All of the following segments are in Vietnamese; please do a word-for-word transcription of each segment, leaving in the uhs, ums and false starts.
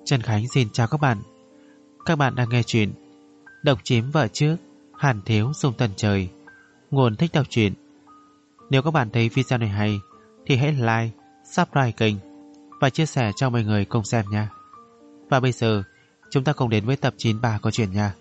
Trần Khánh xin chào các bạn. Các bạn đang nghe chuyện Độc Chiếm Vợ Trước, Hàn Thiếu Sung Tần Trời. Nguồn thích đọc truyện. Nếu các bạn thấy video này hay thì hãy like, subscribe kênh và chia sẻ cho mọi người cùng xem nha. Và bây giờ chúng ta cùng đến với tập chín mươi ba của truyện nha.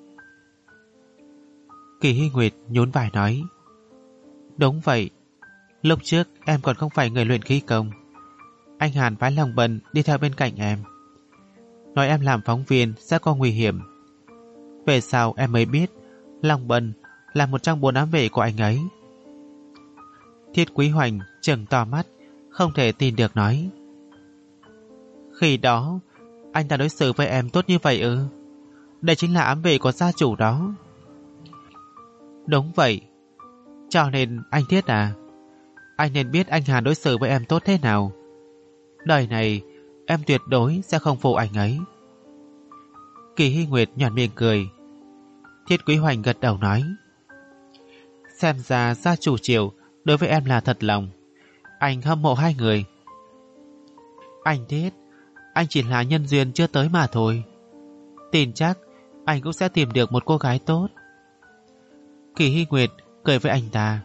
Kỳ Hy Nguyệt nhún vai nói: Đúng vậy, lúc trước em còn không phải người luyện khí công. Anh Hàn phái Long Bân đi theo bên cạnh em, nói em làm phóng viên sẽ có nguy hiểm. Về sau em mới biết Long Bân là một trong bốn ám vệ của anh ấy. Thiết Quý Hoành trừng to mắt, không thể tin được nói: Khi đó anh ta đối xử với em tốt như vậy ư? Đây chính là ám vệ của gia chủ đó. Đúng vậy. Cho nên anh Thiết à, anh nên biết anh Hàn đối xử với em tốt thế nào. Đời này em tuyệt đối sẽ không phụ anh ấy. Kỳ Hy Nguyệt nhọn miệng cười. Thiết Quý Hoành gật đầu nói: Xem ra gia chủ Triệu đối với em là thật lòng. Anh hâm mộ hai người. Anh Thiết, anh chỉ là nhân duyên chưa tới mà thôi. Tin chắc anh cũng sẽ tìm được một cô gái tốt. Kỳ Hy Nguyệt cười với anh ta.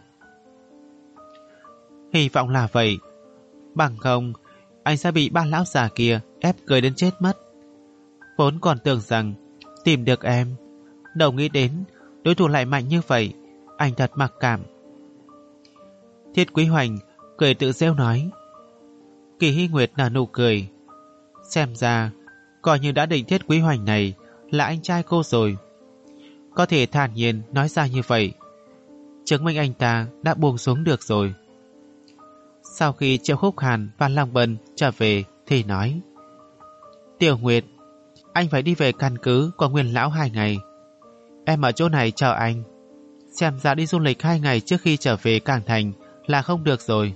Hy vọng là vậy. Bằng không anh sẽ bị ba lão già kia ép cười đến chết mất. Vốn còn tưởng rằng tìm được em, đâu nghĩ đến đối thủ lại mạnh như vậy. Anh thật mặc cảm. Thiết Quý Hoành cười tự giễu nói. Kỳ Hy Nguyệt nở nụ cười. Xem ra coi như đã định Thiết Quý Hoành này là anh trai cô rồi. Có thể thản nhiên nói ra như vậy, chứng minh anh ta đã buông xuống được rồi. Sau khi Triệu Khúc Hàn và Long Bân trở về thì nói: Tiểu Nguyệt, anh phải đi về căn cứ của Nguyên Lão hai ngày. Em ở chỗ này chờ anh. Xem ra đi du lịch hai ngày trước khi trở về Cảng Thành là không được rồi.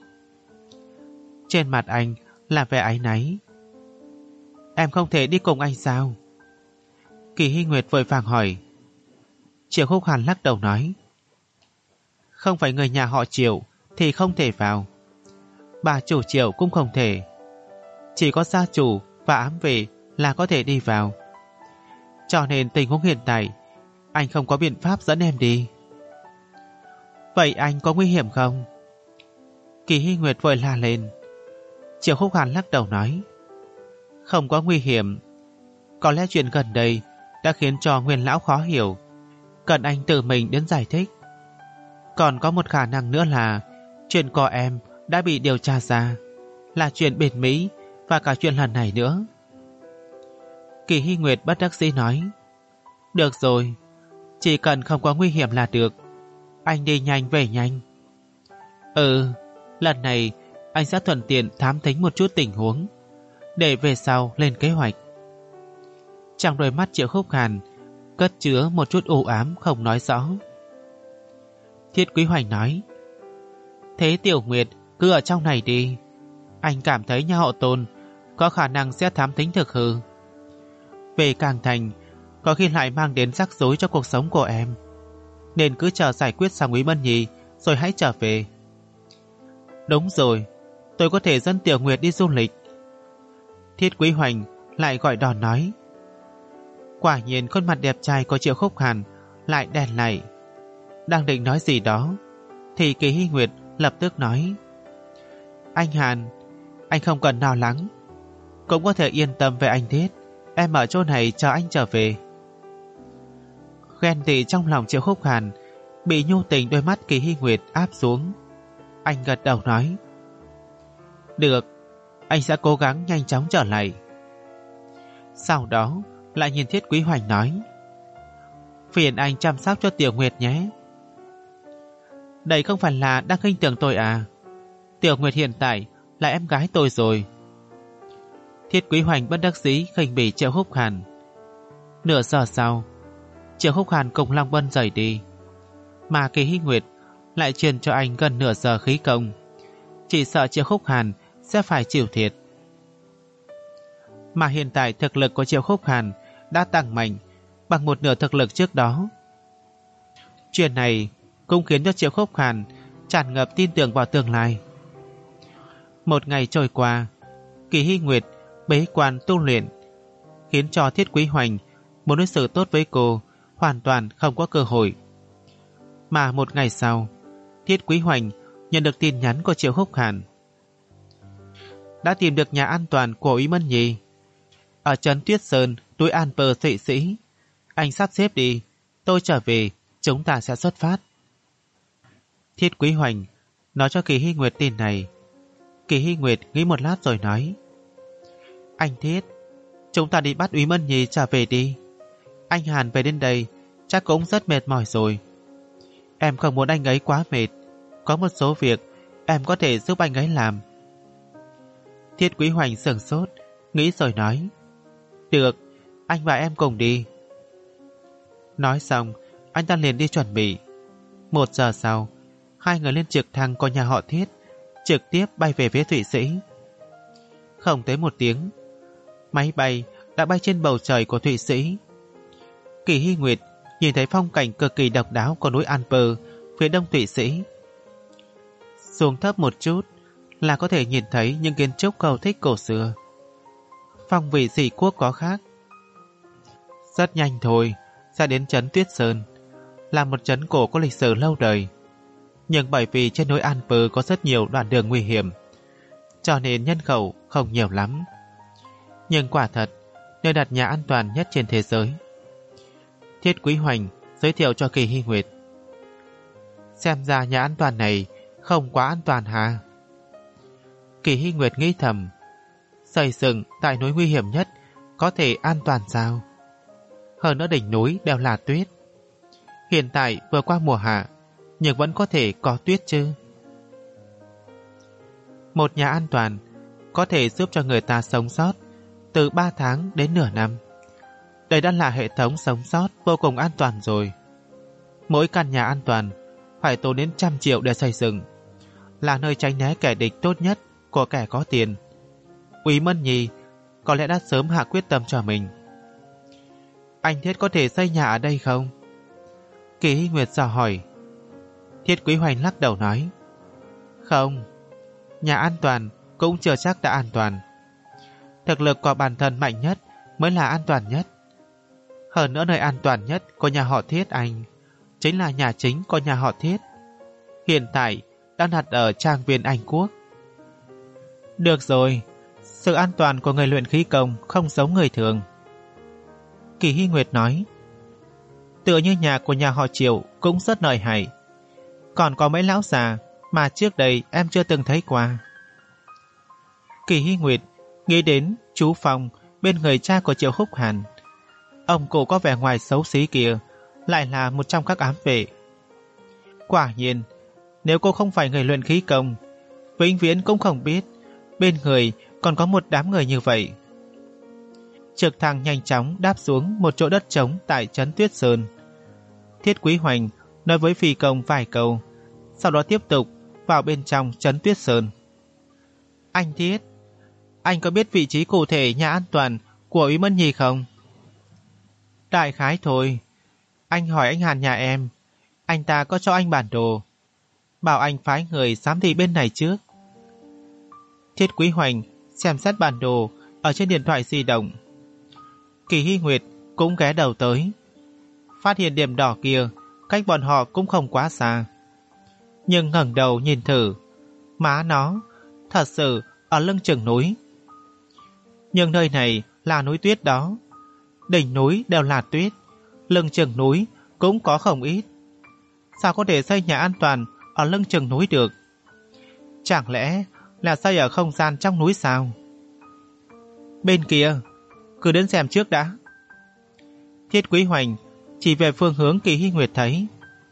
Trên mặt anh là vẻ áy náy. Em không thể đi cùng anh sao? Kỳ Hy Nguyệt vội vàng hỏi. Triệu Khúc Hàn lắc đầu nói: Không phải người nhà họ Triệu thì không thể vào. Bà chủ Triệu cũng không thể. Chỉ có gia chủ và ám vệ là có thể đi vào. Cho nên tình huống hiện tại anh không có biện pháp dẫn em đi. Vậy anh có nguy hiểm không? Kỳ Hy Nguyệt vội la lên. Triệu Khúc Hàn lắc đầu nói: Không có nguy hiểm. Có lẽ chuyện gần đây đã khiến cho Nguyên Lão khó hiểu, cần anh tự mình đến giải thích. Còn có một khả năng nữa là chuyện của em đã bị điều tra ra, là chuyện bên Mỹ và cả chuyện lần này nữa. Kỳ Hy Nguyệt bất đắc dĩ nói: Được rồi, chỉ cần không có nguy hiểm là được. Anh đi nhanh về nhanh. Ừ, lần này anh sẽ thuận tiện thám thính một chút tình huống, để về sau lên kế hoạch. Trong đôi mắt Triệu Khúc Hàn cất chứa một chút u ám không nói rõ. Thiết Quý Hoành nói: Thế Tiểu Nguyệt cứ ở trong này đi. Anh cảm thấy nhà họ Tôn có khả năng sẽ thám thính thực hư. Về Cảng Thành có khi lại mang đến rắc rối cho cuộc sống của em, nên cứ chờ giải quyết xong Quý Mân Nhi rồi hãy trở về. Đúng rồi, tôi có thể dẫn Tiểu Nguyệt đi du lịch. Thiết Quý Hoành lại gọi đòn nói. Quả nhiên khuôn mặt đẹp trai của Triệu Khúc Hàn lại đèn lại. Đang định nói gì đó thì Kỳ Hy Nguyệt lập tức nói: Anh Hàn, anh không cần lo lắng, cũng có thể yên tâm về anh Thiết. Em ở chỗ này chờ anh trở về. Ghen tị trong lòng Triệu Khúc Hàn bị nhu tình đôi mắt Kỳ Hy Nguyệt áp xuống. Anh gật đầu nói: Được, anh sẽ cố gắng nhanh chóng trở lại. Sau đó lại nhìn Thiết Quý Hoành nói: Phiền anh chăm sóc cho Tiểu Nguyệt nhé. Đây không phải là đang khinh thường tôi à? Tiểu Nguyệt hiện tại là em gái tôi rồi. Thiết Quý Hoành bất đắc dĩ khinh bỉ Triệu Khúc Hàn. Nửa giờ sau, Triệu Khúc Hàn cùng Long Bân rời đi, mà Kỳ Hy Nguyệt lại truyền cho anh gần nửa giờ khí công. Chỉ sợ Triệu Khúc Hàn sẽ phải chịu thiệt. Mà hiện tại thực lực của Triệu Khúc Hàn đã tăng mạnh bằng một nửa thực lực trước đó. Chuyện này cũng khiến cho Triệu Khúc Hàn tràn ngập tin tưởng vào tương lai. Một ngày trôi qua, Kỳ Hy Nguyệt bế quan tu luyện, khiến cho Thiết Quý Hoành muốn đối xử tốt với cô hoàn toàn không có cơ hội. Mà một ngày sau, Thiết Quý Hoành nhận được tin nhắn của Triệu Húc Hàn. Đã tìm được nhà an toàn của Úy Mân Nhi ở trấn Tuyết Sơn, núi An Pơ Thụy Sĩ. Anh sắp xếp đi, tôi trở về, chúng ta sẽ xuất phát. Thiết Quý Hoành nói cho Kỳ Hy Nguyệt tin này. Kỳ Hy Nguyệt nghĩ một lát rồi nói: Anh Thiết, chúng ta đi bắt Úy Mân Nhi trở về đi. Anh Hàn về đến đây chắc cũng rất mệt mỏi rồi. Em không muốn anh ấy quá mệt. Có một số việc em có thể giúp anh ấy làm. Thiết Quý Hoành sửng sốt, nghĩ rồi nói: Được, anh và em cùng đi. Nói xong, anh ta liền đi chuẩn bị. Một giờ sau, hai người lên trực thăng của nhà họ Thiết, trực tiếp bay về phía Thụy Sĩ. Không tới một tiếng, máy bay đã bay trên bầu trời của Thụy Sĩ. Kỳ Hy Nguyệt nhìn thấy phong cảnh cực kỳ độc đáo của núi An Pơ phía đông Thụy Sĩ. Xuống thấp một chút là có thể nhìn thấy những kiến trúc cầu thích cổ xưa. Phong vị dị quốc có khác. Rất nhanh thôi sẽ đến trấn Tuyết Sơn, là một trấn cổ có lịch sử lâu đời. Nhưng bởi vì trên núi An Pơ có rất nhiều đoạn đường nguy hiểm, cho nên nhân khẩu không nhiều lắm. Nhưng quả thật, nơi đặt nhà an toàn nhất trên thế giới. Thiết Quý Hoành giới thiệu cho Kỳ Hy Nguyệt. Xem ra nhà an toàn này không quá an toàn hả? Kỳ Hy Nguyệt nghĩ thầm, xây dựng tại núi nguy hiểm nhất có thể an toàn sao? Hơn nữa đỉnh núi đều là tuyết. Hiện tại vừa qua mùa hạ, nhưng vẫn có thể có tuyết chứ. Một nhà an toàn có thể giúp cho người ta sống sót từ ba tháng đến nửa năm. Đây đã là hệ thống sống sót vô cùng an toàn rồi. Mỗi căn nhà an toàn phải tốn đến trăm triệu để xây dựng, là nơi tránh né kẻ địch tốt nhất của kẻ có tiền. Úy Mân Nhi có lẽ đã sớm hạ quyết tâm cho mình. Anh Thiết có thể xây nhà ở đây không? Kỳ Hy Nguyệt dò hỏi. Thiết Quý Hoành lắc đầu nói: Không, nhà an toàn cũng chưa chắc đã an toàn. Thực lực của bản thân mạnh nhất mới là an toàn nhất. Hơn nữa nơi an toàn nhất của nhà họ Thiết anh chính là nhà chính của nhà họ Thiết, hiện tại đang đặt ở trang viên Anh Quốc. Được rồi, sự an toàn của người luyện khí công không giống người thường. Kỳ Hy Nguyệt nói: Tựa như nhà của nhà họ Triệu cũng rất lợi hại. Còn có mấy lão già mà trước đây em chưa từng thấy qua. Kỳ Hy Nguyệt nghĩ đến chú Phong bên người cha của Triệu Húc Hàn. Ông cụ có vẻ ngoài xấu xí kia lại là một trong các ám vệ. Quả nhiên, nếu cô không phải người luyện khí công, vĩnh viễn cũng không biết bên người còn có một đám người như vậy. Trực thăng nhanh chóng đáp xuống một chỗ đất trống tại trấn Tuyết Sơn. Thiết Quý Hoành nói với phi công vài câu, sau đó tiếp tục vào bên trong trấn Tuyết Sơn. Anh Thiết, anh có biết vị trí cụ thể nhà an toàn của Úy Mân Nhi không? Đại khái thôi. Anh hỏi anh Hàn nhà em, anh ta có cho anh bản đồ, bảo anh phái người giám thị bên này trước. Thiết Quý Hoành xem xét bản đồ ở trên điện thoại di động. Kỳ Hy Nguyệt cũng ghé đầu tới, phát hiện điểm đỏ kia cách bọn họ cũng không quá xa. Nhưng ngẩng đầu nhìn thử, má nó thật sự ở lưng chừng núi. Nhưng nơi này là núi tuyết đó, đỉnh núi đều là tuyết, lưng chừng núi cũng có không ít. Sao có thể xây nhà an toàn ở lưng chừng núi được? Chẳng lẽ là xây ở không gian trong núi sao? Bên kia, cứ đến xem trước đã. Thiết Quý Hoành chỉ về phương hướng Kỳ Hy Nguyệt thấy.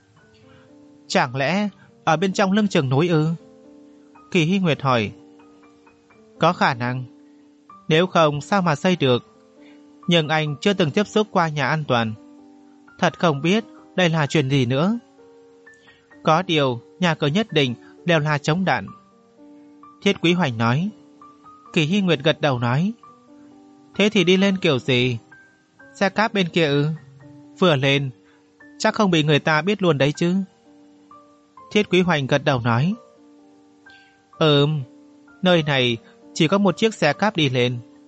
Chẳng lẽ ở bên trong lưng chừng núi ư? Kỳ Hy Nguyệt hỏi. Có khả năng, nếu không sao mà xây được. Nhưng anh chưa từng tiếp xúc qua nhà an toàn, thật không biết đây là chuyện gì nữa. Có điều nhà cửa nhất định đều là chống đạn. Thiết Quý Hoành nói. Kỳ Hy Nguyệt gật đầu nói. Thế thì đi lên kiểu gì? Xe cáp bên kia ư? Vừa lên chắc không bị người ta biết luôn đấy chứ. Thiết Quý Hoành gật đầu nói. Ừm, nơi này chỉ có một chiếc xe cáp đi lên,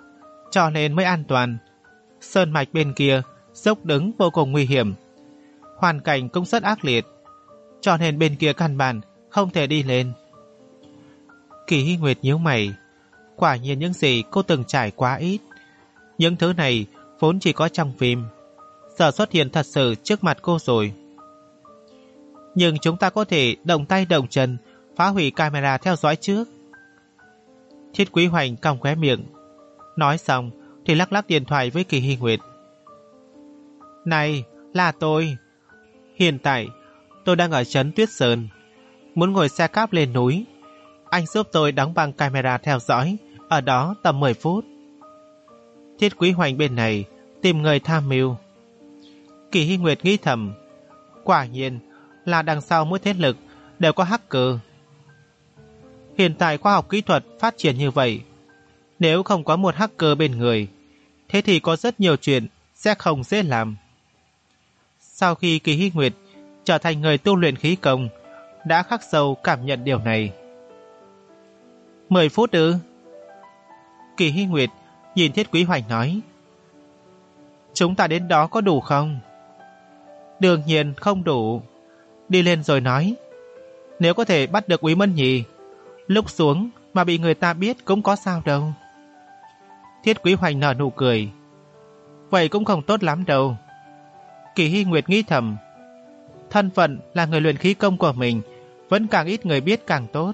cho nên mới an toàn. Sơn mạch bên kia dốc đứng vô cùng nguy hiểm, hoàn cảnh cũng rất ác liệt, cho nên bên kia căn bản không thể đi lên. Kỳ Hy Nguyệt nhíu mày, quả nhiên những gì cô từng trải quá ít. Những thứ này vốn chỉ có trong phim, giờ xuất hiện thật sự trước mặt cô rồi. Nhưng chúng ta có thể động tay động chân phá hủy camera theo dõi trước. Thiết Quý Hoành cong khóe miệng, nói xong thì lắc lắc điện thoại với Kỳ Hy Nguyệt. Này, là tôi. Hiện tại tôi đang ở trấn Tuyết Sơn, muốn ngồi xe cáp lên núi. Anh giúp tôi đóng băng camera theo dõi ở đó tầm mười phút. Thiết Quý Hoành bên này tìm người tham mưu. Kỳ Hy Nguyệt nghĩ thầm, quả nhiên là đằng sau mỗi thế lực đều có hacker. Hiện tại khoa học kỹ thuật phát triển như vậy, nếu không có một hacker bên người, thế thì có rất nhiều chuyện sẽ không dễ làm. Sau khi Kỳ Hy Nguyệt trở thành người tu luyện khí công, đã khắc sâu cảm nhận điều này. Mười phút ư? Kỳ Hy Nguyệt nhìn Thiết Quý Hoành nói. Chúng ta đến đó có đủ không? Đương nhiên không đủ. Đi lên rồi nói. Nếu có thể bắt được Úy Mân Nhì, lúc xuống mà bị người ta biết cũng có sao đâu. Thiết Quý Hoành nở nụ cười. Vậy cũng không tốt lắm đâu. Kỳ Hy Nguyệt nghĩ thầm, thân phận là người luyện khí công của mình vẫn càng ít người biết càng tốt.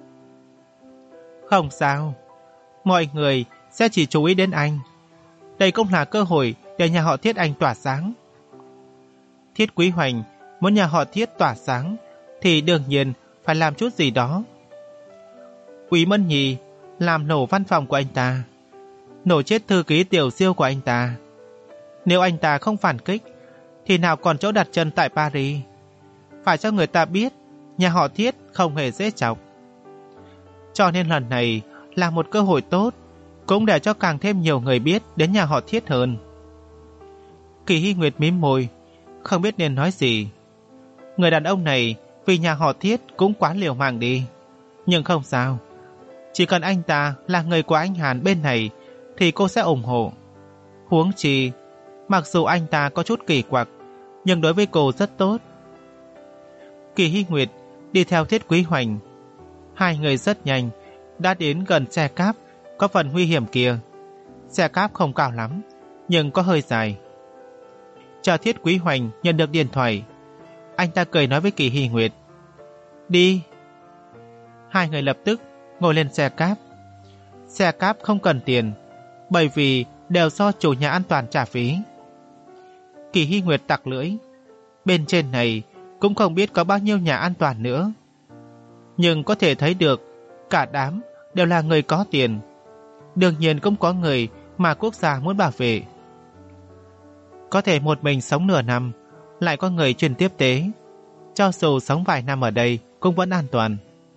Không sao, mọi người sẽ chỉ chú ý đến anh. Đây cũng là cơ hội để nhà họ Thiết anh tỏa sáng. Thiết Quý Hoành muốn nhà họ Thiết tỏa sáng thì đương nhiên phải làm chút gì đó. Úy Mân Nhì làm nổ văn phòng của anh ta, nổ chết thư ký Tiểu Siêu của anh ta. Nếu anh ta không phản kích thì nào còn chỗ đặt chân tại Paris. Phải cho người ta biết nhà họ Thiết không hề dễ chọc. Cho nên lần này là một cơ hội tốt, cũng để cho càng thêm nhiều người biết đến nhà họ Thiết hơn. Kỳ Hy Nguyệt mím môi, không biết nên nói gì. Người đàn ông này vì nhà họ Thiết cũng quá liều mạng đi. Nhưng không sao, chỉ cần anh ta là người của anh Hàn bên này thì cô sẽ ủng hộ. Huống chi, mặc dù anh ta có chút kỳ quặc, nhưng đối với cô rất tốt. Kỳ Hy Nguyệt đi theo Thiết Quý Hoành. Hai người rất nhanh đã đến gần xe cáp có phần nguy hiểm kia. Xe cáp không cao lắm, nhưng có hơi dài. Chờ Thiết Quý Hoành nhận được điện thoại, anh ta cười nói với Kỳ Hy Nguyệt, đi. Hai người lập tức ngồi lên xe cáp. Xe cáp không cần tiền, bởi vì đều do chủ nhà an toàn trả phí. Kỳ Hy Nguyệt tặc lưỡi, bên trên này cũng không biết có bao nhiêu nhà an toàn nữa. Nhưng có thể thấy được cả đám đều là người có tiền. Đương nhiên cũng có người mà quốc gia muốn bảo vệ. Có thể một mình sống nửa năm, lại có người truyền tiếp tế. Cho dù sống vài năm ở đây cũng vẫn an toàn.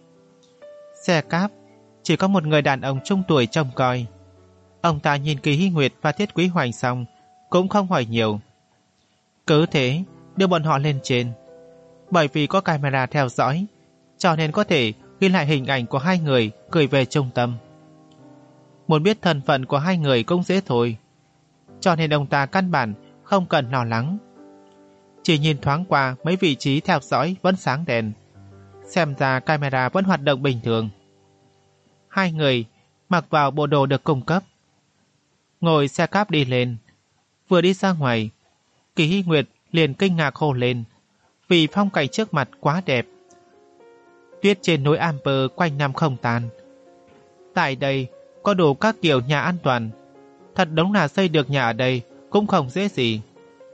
Xe cáp chỉ có một người đàn ông trung tuổi trông coi. Ông ta nhìn Kỳ Hy Nguyệt và Thiết Quý Hoành xong cũng không hỏi nhiều. Cứ thế đưa bọn họ lên trên. Bởi vì có camera theo dõi, cho nên có thể ghi lại hình ảnh của hai người gửi về trung tâm. Muốn biết thân phận của hai người cũng dễ thôi, cho nên ông ta căn bản không cần lo lắng. Chỉ nhìn thoáng qua mấy vị trí theo dõi vẫn sáng đèn, xem ra camera vẫn hoạt động bình thường. Hai người mặc vào bộ đồ được cung cấp, ngồi xe cáp đi lên. Vừa đi ra ngoài, Kỳ Hy Nguyệt liền kinh ngạc hô lên, vì phong cảnh trước mặt quá đẹp. Tuyết trên núi Amber quanh năm không tan. Tại đây có đủ các kiểu nhà an toàn. Thật đúng là xây được nhà ở đây cũng không dễ gì.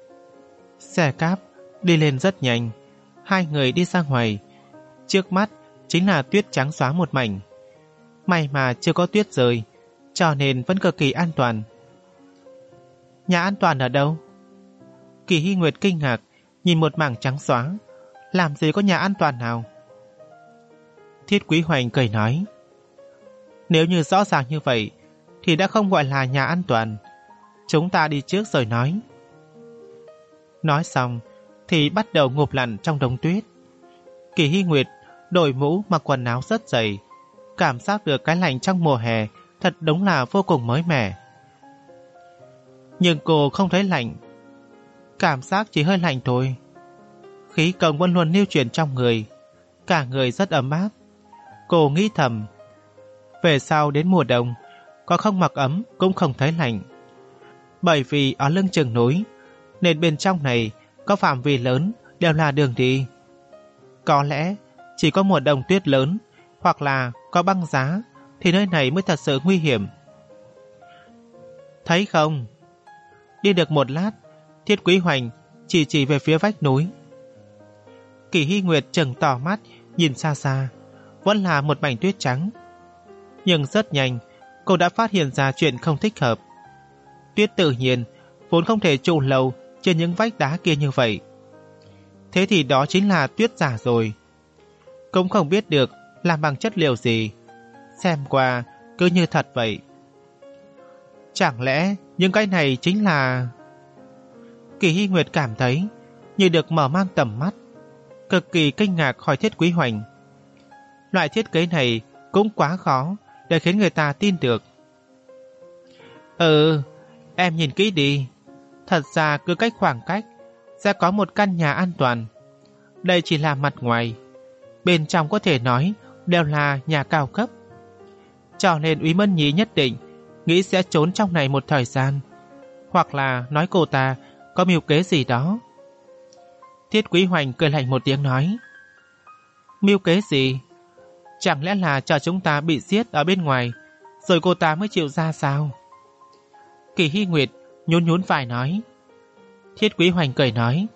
Xe cáp đi lên rất nhanh. Hai người đi ra ngoài. Trước mắt chính là tuyết trắng xóa một mảnh. May mà chưa có tuyết rơi, cho nên vẫn cực kỳ an toàn. Nhà an toàn ở đâu? Kỳ Hy Nguyệt kinh ngạc nhìn một mảng trắng xóa. Làm gì có nhà an toàn nào? Thiết Quý Hoành cười nói, nếu như rõ ràng như vậy thì đã không gọi là nhà an toàn. Chúng ta đi trước rồi nói. Nói xong thì bắt đầu ngụp lặn trong đống tuyết. Kỳ Hy Nguyệt đội mũ mặc quần áo rất dày, cảm giác được cái lạnh trong mùa hè thật đúng là vô cùng mới mẻ. Nhưng cô không thấy lạnh. Cảm giác chỉ hơi lạnh thôi. Khí công vẫn luôn lưu chuyển trong người, cả người rất ấm áp. Cô nghĩ thầm, về sau đến mùa đông, có không mặc ấm cũng không thấy lạnh. Bởi vì ở lưng chừng núi, nên bên trong này có phạm vi lớn đều là đường đi. Có lẽ chỉ có mùa đông tuyết lớn hoặc là có băng giá thì nơi này mới thật sự nguy hiểm. Thấy không? Đi được một lát, Thiết Quý Hoành chỉ chỉ về phía vách núi. Kỳ Hy Nguyệt trừng tỏ mắt nhìn xa xa, vẫn là một mảnh tuyết trắng. Nhưng rất nhanh, cô đã phát hiện ra chuyện không thích hợp. Tuyết tự nhiên vốn không thể trụ lâu trên những vách đá kia như vậy. Thế thì đó chính là tuyết giả rồi. Cũng không biết được làm bằng chất liệu gì, xem qua cứ như thật vậy. Chẳng lẽ những cái này chính là... Kỳ Hy Nguyệt cảm thấy như được mở mang tầm mắt, cực kỳ kinh ngạc hỏi Thiết Quý Hoành. Loại thiết kế này cũng quá khó để khiến người ta tin được. Ừ, em nhìn kỹ đi. Thật ra cứ cách khoảng cách sẽ có một căn nhà an toàn. Đây chỉ là mặt ngoài, bên trong có thể nói đều là nhà cao cấp. Cho nên Úy Mân Nhí nhất định nghĩ sẽ trốn trong này một thời gian, hoặc là nói cô ta có mưu kế gì đó. Thiết Quý Hoành cười lạnh một tiếng nói, mưu kế gì? Chẳng lẽ là chờ chúng ta bị giết ở bên ngoài rồi cô ta mới chịu ra sao? Kỳ Hy Nguyệt nhún nhún vai nói. Thiết Quý Hoành cười nói,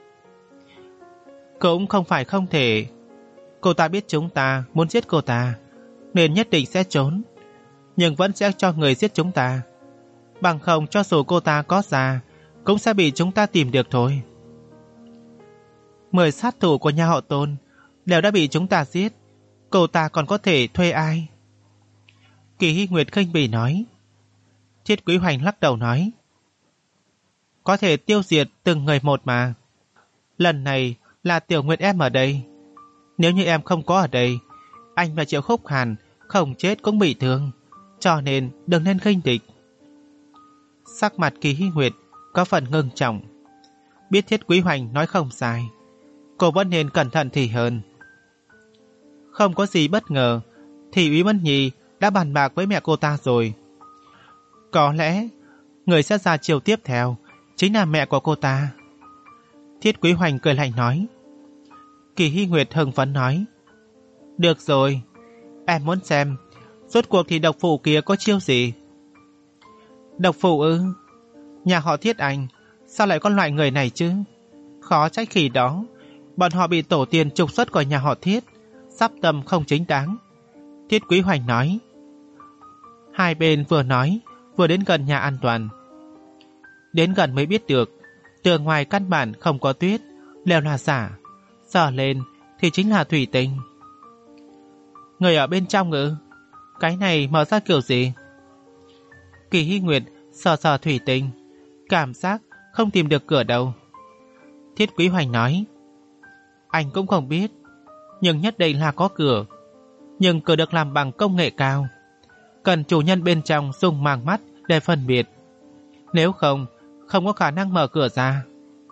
cũng không phải không thể. Cô ta biết chúng ta muốn giết cô ta nên nhất định sẽ trốn, nhưng vẫn sẽ cho người giết chúng ta. Bằng không cho dù cô ta có ra cũng sẽ bị chúng ta tìm được thôi. Mười sát thủ của nhà họ Tôn đều đã bị chúng ta giết, cô ta còn có thể thuê ai? Kỳ Hy Nguyệt khinh bỉ nói. Thiết Quý Hoành lắc đầu nói, có thể tiêu diệt từng người một mà. Lần này là Tiểu Nguyệt em ở đây. Nếu như em không có ở đây, anh và Triệu Khúc Hàn không chết cũng bị thương, cho nên đừng nên khinh địch. Sắc mặt Kỳ Hy Nguyệt có phần ngưng trọng. Biết Thiết Quý Hoành nói không sai, cô vẫn nên cẩn thận thì hơn. Không có gì bất ngờ thì Úy Mân Nhí đã bàn bạc với mẹ cô ta rồi. Có lẽ người sẽ ra chiều tiếp theo chính là mẹ của cô ta. Thiết Quý Hoành cười lạnh nói. Kỳ Hy Nguyệt hưng phấn nói, được rồi, em muốn xem rốt cuộc thì độc phụ kia có chiêu gì. Độc phụ ư? Nhà họ Thiết Anh sao lại có loại người này chứ? Khó trách khi đó bọn họ bị tổ tiên trục xuất khỏi nhà họ Thiết, sắp tâm không chính đáng. Thiết Quý Hoành nói. Hai bên vừa nói vừa đến gần nhà an toàn. Đến gần mới biết được tường ngoài căn bản không có tuyết, đều là giả, sờ lên thì chính là thủy tinh. Người ở bên trong ư? Cái này mở ra kiểu gì? Kỳ Hy Nguyệt sờ sờ thủy tinh, cảm giác không tìm được cửa đâu. Thiết Quý Hoành nói, anh cũng không biết, nhưng nhất định là có cửa. Nhưng cửa được làm bằng công nghệ cao, cần chủ nhân bên trong dùng màng mắt để phân biệt. Nếu không, không có khả năng mở cửa ra.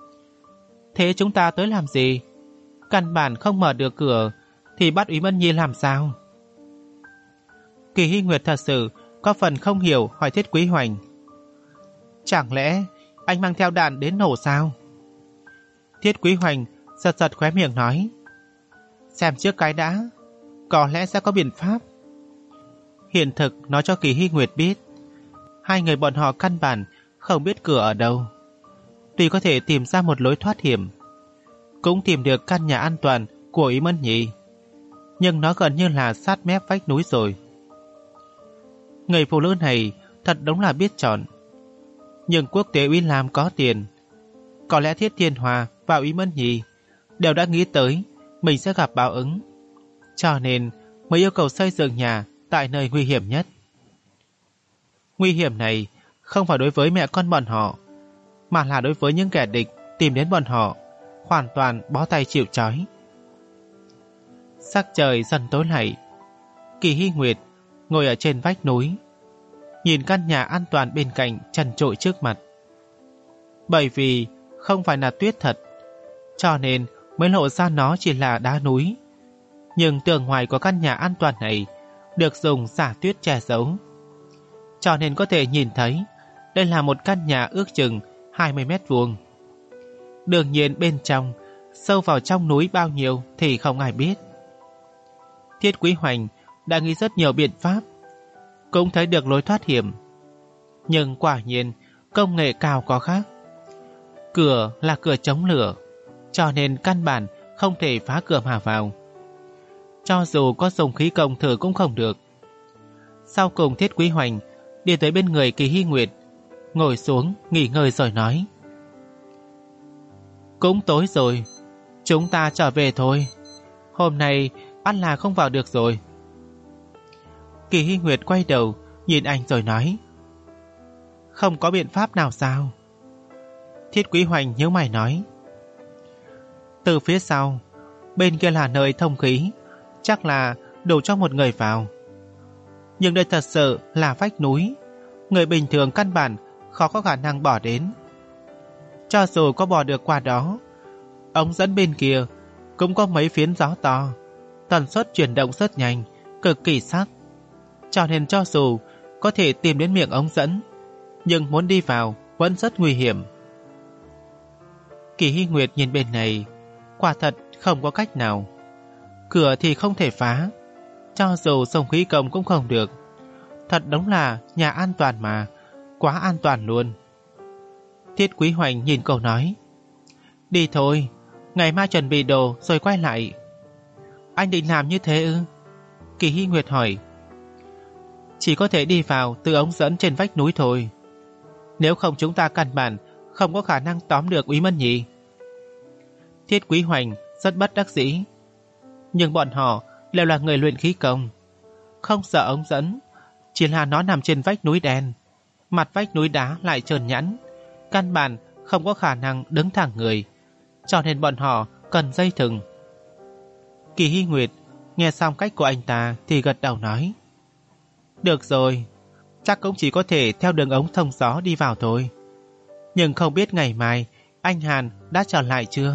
Thế chúng ta tới làm gì? Căn bản không mở được cửa thì bắt Úy Mân Nhí làm sao? Kỳ Hy Nguyệt thật sự có phần không hiểu hỏi Thiết Quý Hoành. Chẳng lẽ anh mang theo đạn đến nổ sao? Thiết Quý Hoành giật giật khóe miệng nói, xem trước cái đã, có lẽ sẽ có biện pháp. Hiện thực nói cho Kỳ Hy Nguyệt biết, hai người bọn họ căn bản không biết cửa ở đâu. Tuy có thể tìm ra một lối thoát hiểm, cũng tìm được căn nhà an toàn của Úy Mân Nhí, nhưng nó gần như là sát mép vách núi rồi. Người phụ nữ này thật đúng là biết chọn. Nhưng quốc tế Úy Lam có tiền, có lẽ Thiết Thiên Hòa và Úy Mân Nhí đều đã nghĩ tới mình sẽ gặp báo ứng, cho nên mới yêu cầu xây dựng nhà tại nơi nguy hiểm nhất. Nguy hiểm này không phải đối với mẹ con bọn họ, mà là đối với những kẻ địch tìm đến bọn họ, hoàn toàn bó tay chịu trói. Sắc trời dần tối lại. Kỳ Hy Nguyệt ngồi ở trên vách núi, nhìn căn nhà an toàn bên cạnh trần trụi trước mặt, Bởi vì không phải là tuyết thật, cho nên mới lộ ra nó chỉ là đá núi. Nhưng tường ngoài của căn nhà an toàn này được dùng xả tuyết che giấu, cho nên có thể nhìn thấy đây là một căn nhà ước chừng hai mươi mét vuông. Đương nhiên bên trong, sâu vào trong núi bao nhiêu thì không ai biết. Thiết Quý Hoành đã nghĩ rất nhiều biện pháp, cũng thấy được lối thoát hiểm. Nhưng quả nhiên công nghệ cao có khác. Cửa là cửa chống lửa, cho nên căn bản không thể phá cửa mà vào. Cho dù có dùng khí công thử cũng không được. Sau cùng Thiết Quý Hoành đi tới bên người Kỳ Hy Nguyệt, ngồi xuống nghỉ ngơi rồi nói: Cũng tối rồi, chúng ta trở về thôi. Hôm nay ăn là không vào được rồi. Kỳ Hy Nguyệt quay đầu nhìn anh rồi nói: Không có biện pháp nào sao? Thiết Quý Hoành nhíu mày nói: Từ phía sau, bên kia là nơi thông khí, chắc là đủ cho một người vào. Nhưng đây thật sự là vách núi, người bình thường căn bản khó có khả năng bỏ đến. Cho dù có bỏ được qua đó, ống dẫn bên kia cũng có mấy phiến gió to, tần suất chuyển động rất nhanh, cực kỳ sắc. Cho nên cho dù có thể tìm đến miệng ống dẫn, nhưng muốn đi vào vẫn rất nguy hiểm. Kỳ Hy Nguyệt nhìn bên này, quả thật không có cách nào. Cửa thì không thể phá, cho dù dùng khí công cũng không được. Thật đúng là nhà an toàn mà, quá an toàn luôn. Thiết Quý Hoành nhìn cậu nói: Đi thôi, ngày mai chuẩn bị đồ rồi quay lại. Anh định làm như thế ư? Kỳ Hy Nguyệt hỏi. Chỉ có thể đi vào từ ống dẫn trên vách núi thôi. Nếu không chúng ta căn bản không có khả năng tóm được Úy Mân Nhị. Thiết Quý Hoành rất bất đắc dĩ. Nhưng bọn họ đều là người luyện khí công, không sợ ống dẫn, chỉ là nó nằm trên vách núi đen, mặt vách núi đá lại trơn nhẵn, căn bản không có khả năng đứng thẳng người, cho nên bọn họ cần dây thừng. Kỳ Hy Nguyệt nghe xong cách của anh ta thì gật đầu nói: Được rồi, chắc cũng chỉ có thể theo đường ống thông gió đi vào thôi. Nhưng không biết ngày mai anh Hàn đã trở lại chưa?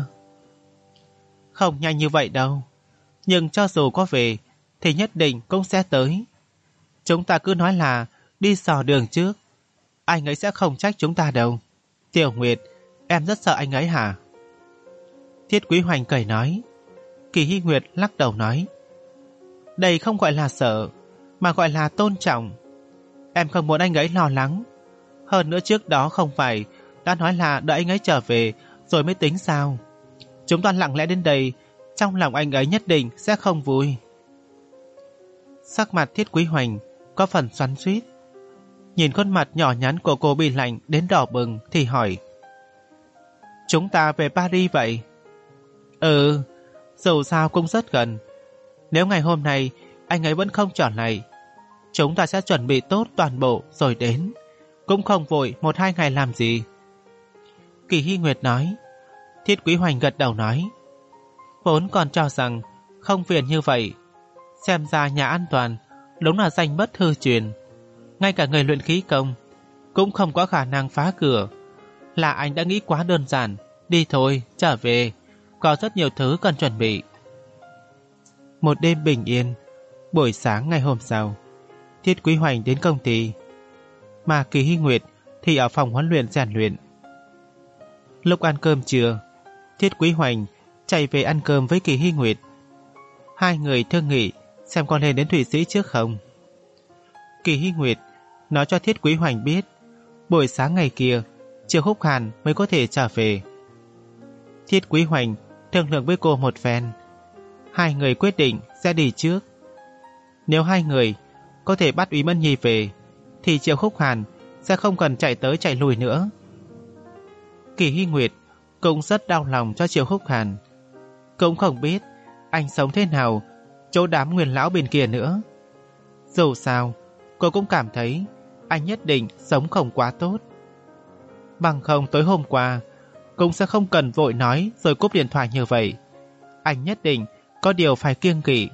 Không nhanh như vậy đâu, nhưng cho dù có về thì nhất định cũng sẽ tới. Chúng ta cứ nói là đi dò đường trước, anh ấy sẽ không trách chúng ta đâu. Tiểu Nguyệt, em rất sợ anh ấy hả? Thiết Quý Hoành cười nói. Kỳ Hy Nguyệt lắc đầu nói: Đây không gọi là sợ, mà gọi là tôn trọng. Em không muốn anh ấy lo lắng. Hơn nữa trước đó không phải đã nói là đợi anh ấy trở về rồi mới tính sao? Chúng ta lặng lẽ đến đây, trong lòng anh ấy nhất định sẽ không vui. Sắc mặt Thiết Quý Hoành có phần xoắn xuýt. Nhìn khuôn mặt nhỏ nhắn của cô bị lạnh đến đỏ bừng thì hỏi: Chúng ta về Paris vậy? Ừ, dù sao cũng rất gần. Nếu ngày hôm nay anh ấy vẫn không trở lại, chúng ta sẽ chuẩn bị tốt toàn bộ rồi đến, cũng không vội một hai ngày làm gì. Kỳ Hy Nguyệt nói. Thiết Quý Hoành gật đầu nói: Vốn còn cho rằng không phiền như vậy, xem ra nhà an toàn đúng là danh bất hư truyền. Ngay cả người luyện khí công cũng không có khả năng phá cửa. Là anh đã nghĩ quá đơn giản. Đi thôi, trở về, có rất nhiều thứ cần chuẩn bị. Một đêm bình yên. Buổi sáng ngày hôm sau, Thiết Quý Hoành đến công ty, mà Kỳ Hy Nguyệt thì ở phòng huấn luyện rèn luyện. Lúc ăn cơm trưa, Thiết Quý Hoành chạy về ăn cơm với Kỳ Hy Nguyệt. Hai người thương nghị xem có lên đến Thụy Sĩ trước không. Kỳ Hy Nguyệt nói cho Thiết Quý Hoành biết buổi sáng ngày kia Triệu Húc Hàn mới có thể trở về. Thiết Quý Hoành thương lượng với cô một phen, hai người quyết định sẽ đi trước. Nếu hai người có thể bắt Úy Mân Nhi về thì Triệu Húc Hàn sẽ không cần chạy tới chạy lui nữa. Kỳ Hy Nguyệt cũng rất đau lòng cho Triệu Húc Hàn, cũng không biết anh sống thế nào chỗ đám nguyên lão bên kia nữa. Dù sao cô cũng cảm thấy anh nhất định sống không quá tốt. Bằng không tối hôm qua cũng sẽ không cần vội nói rồi cúp điện thoại như vậy. Anh nhất định có điều phải kiêng kỵ.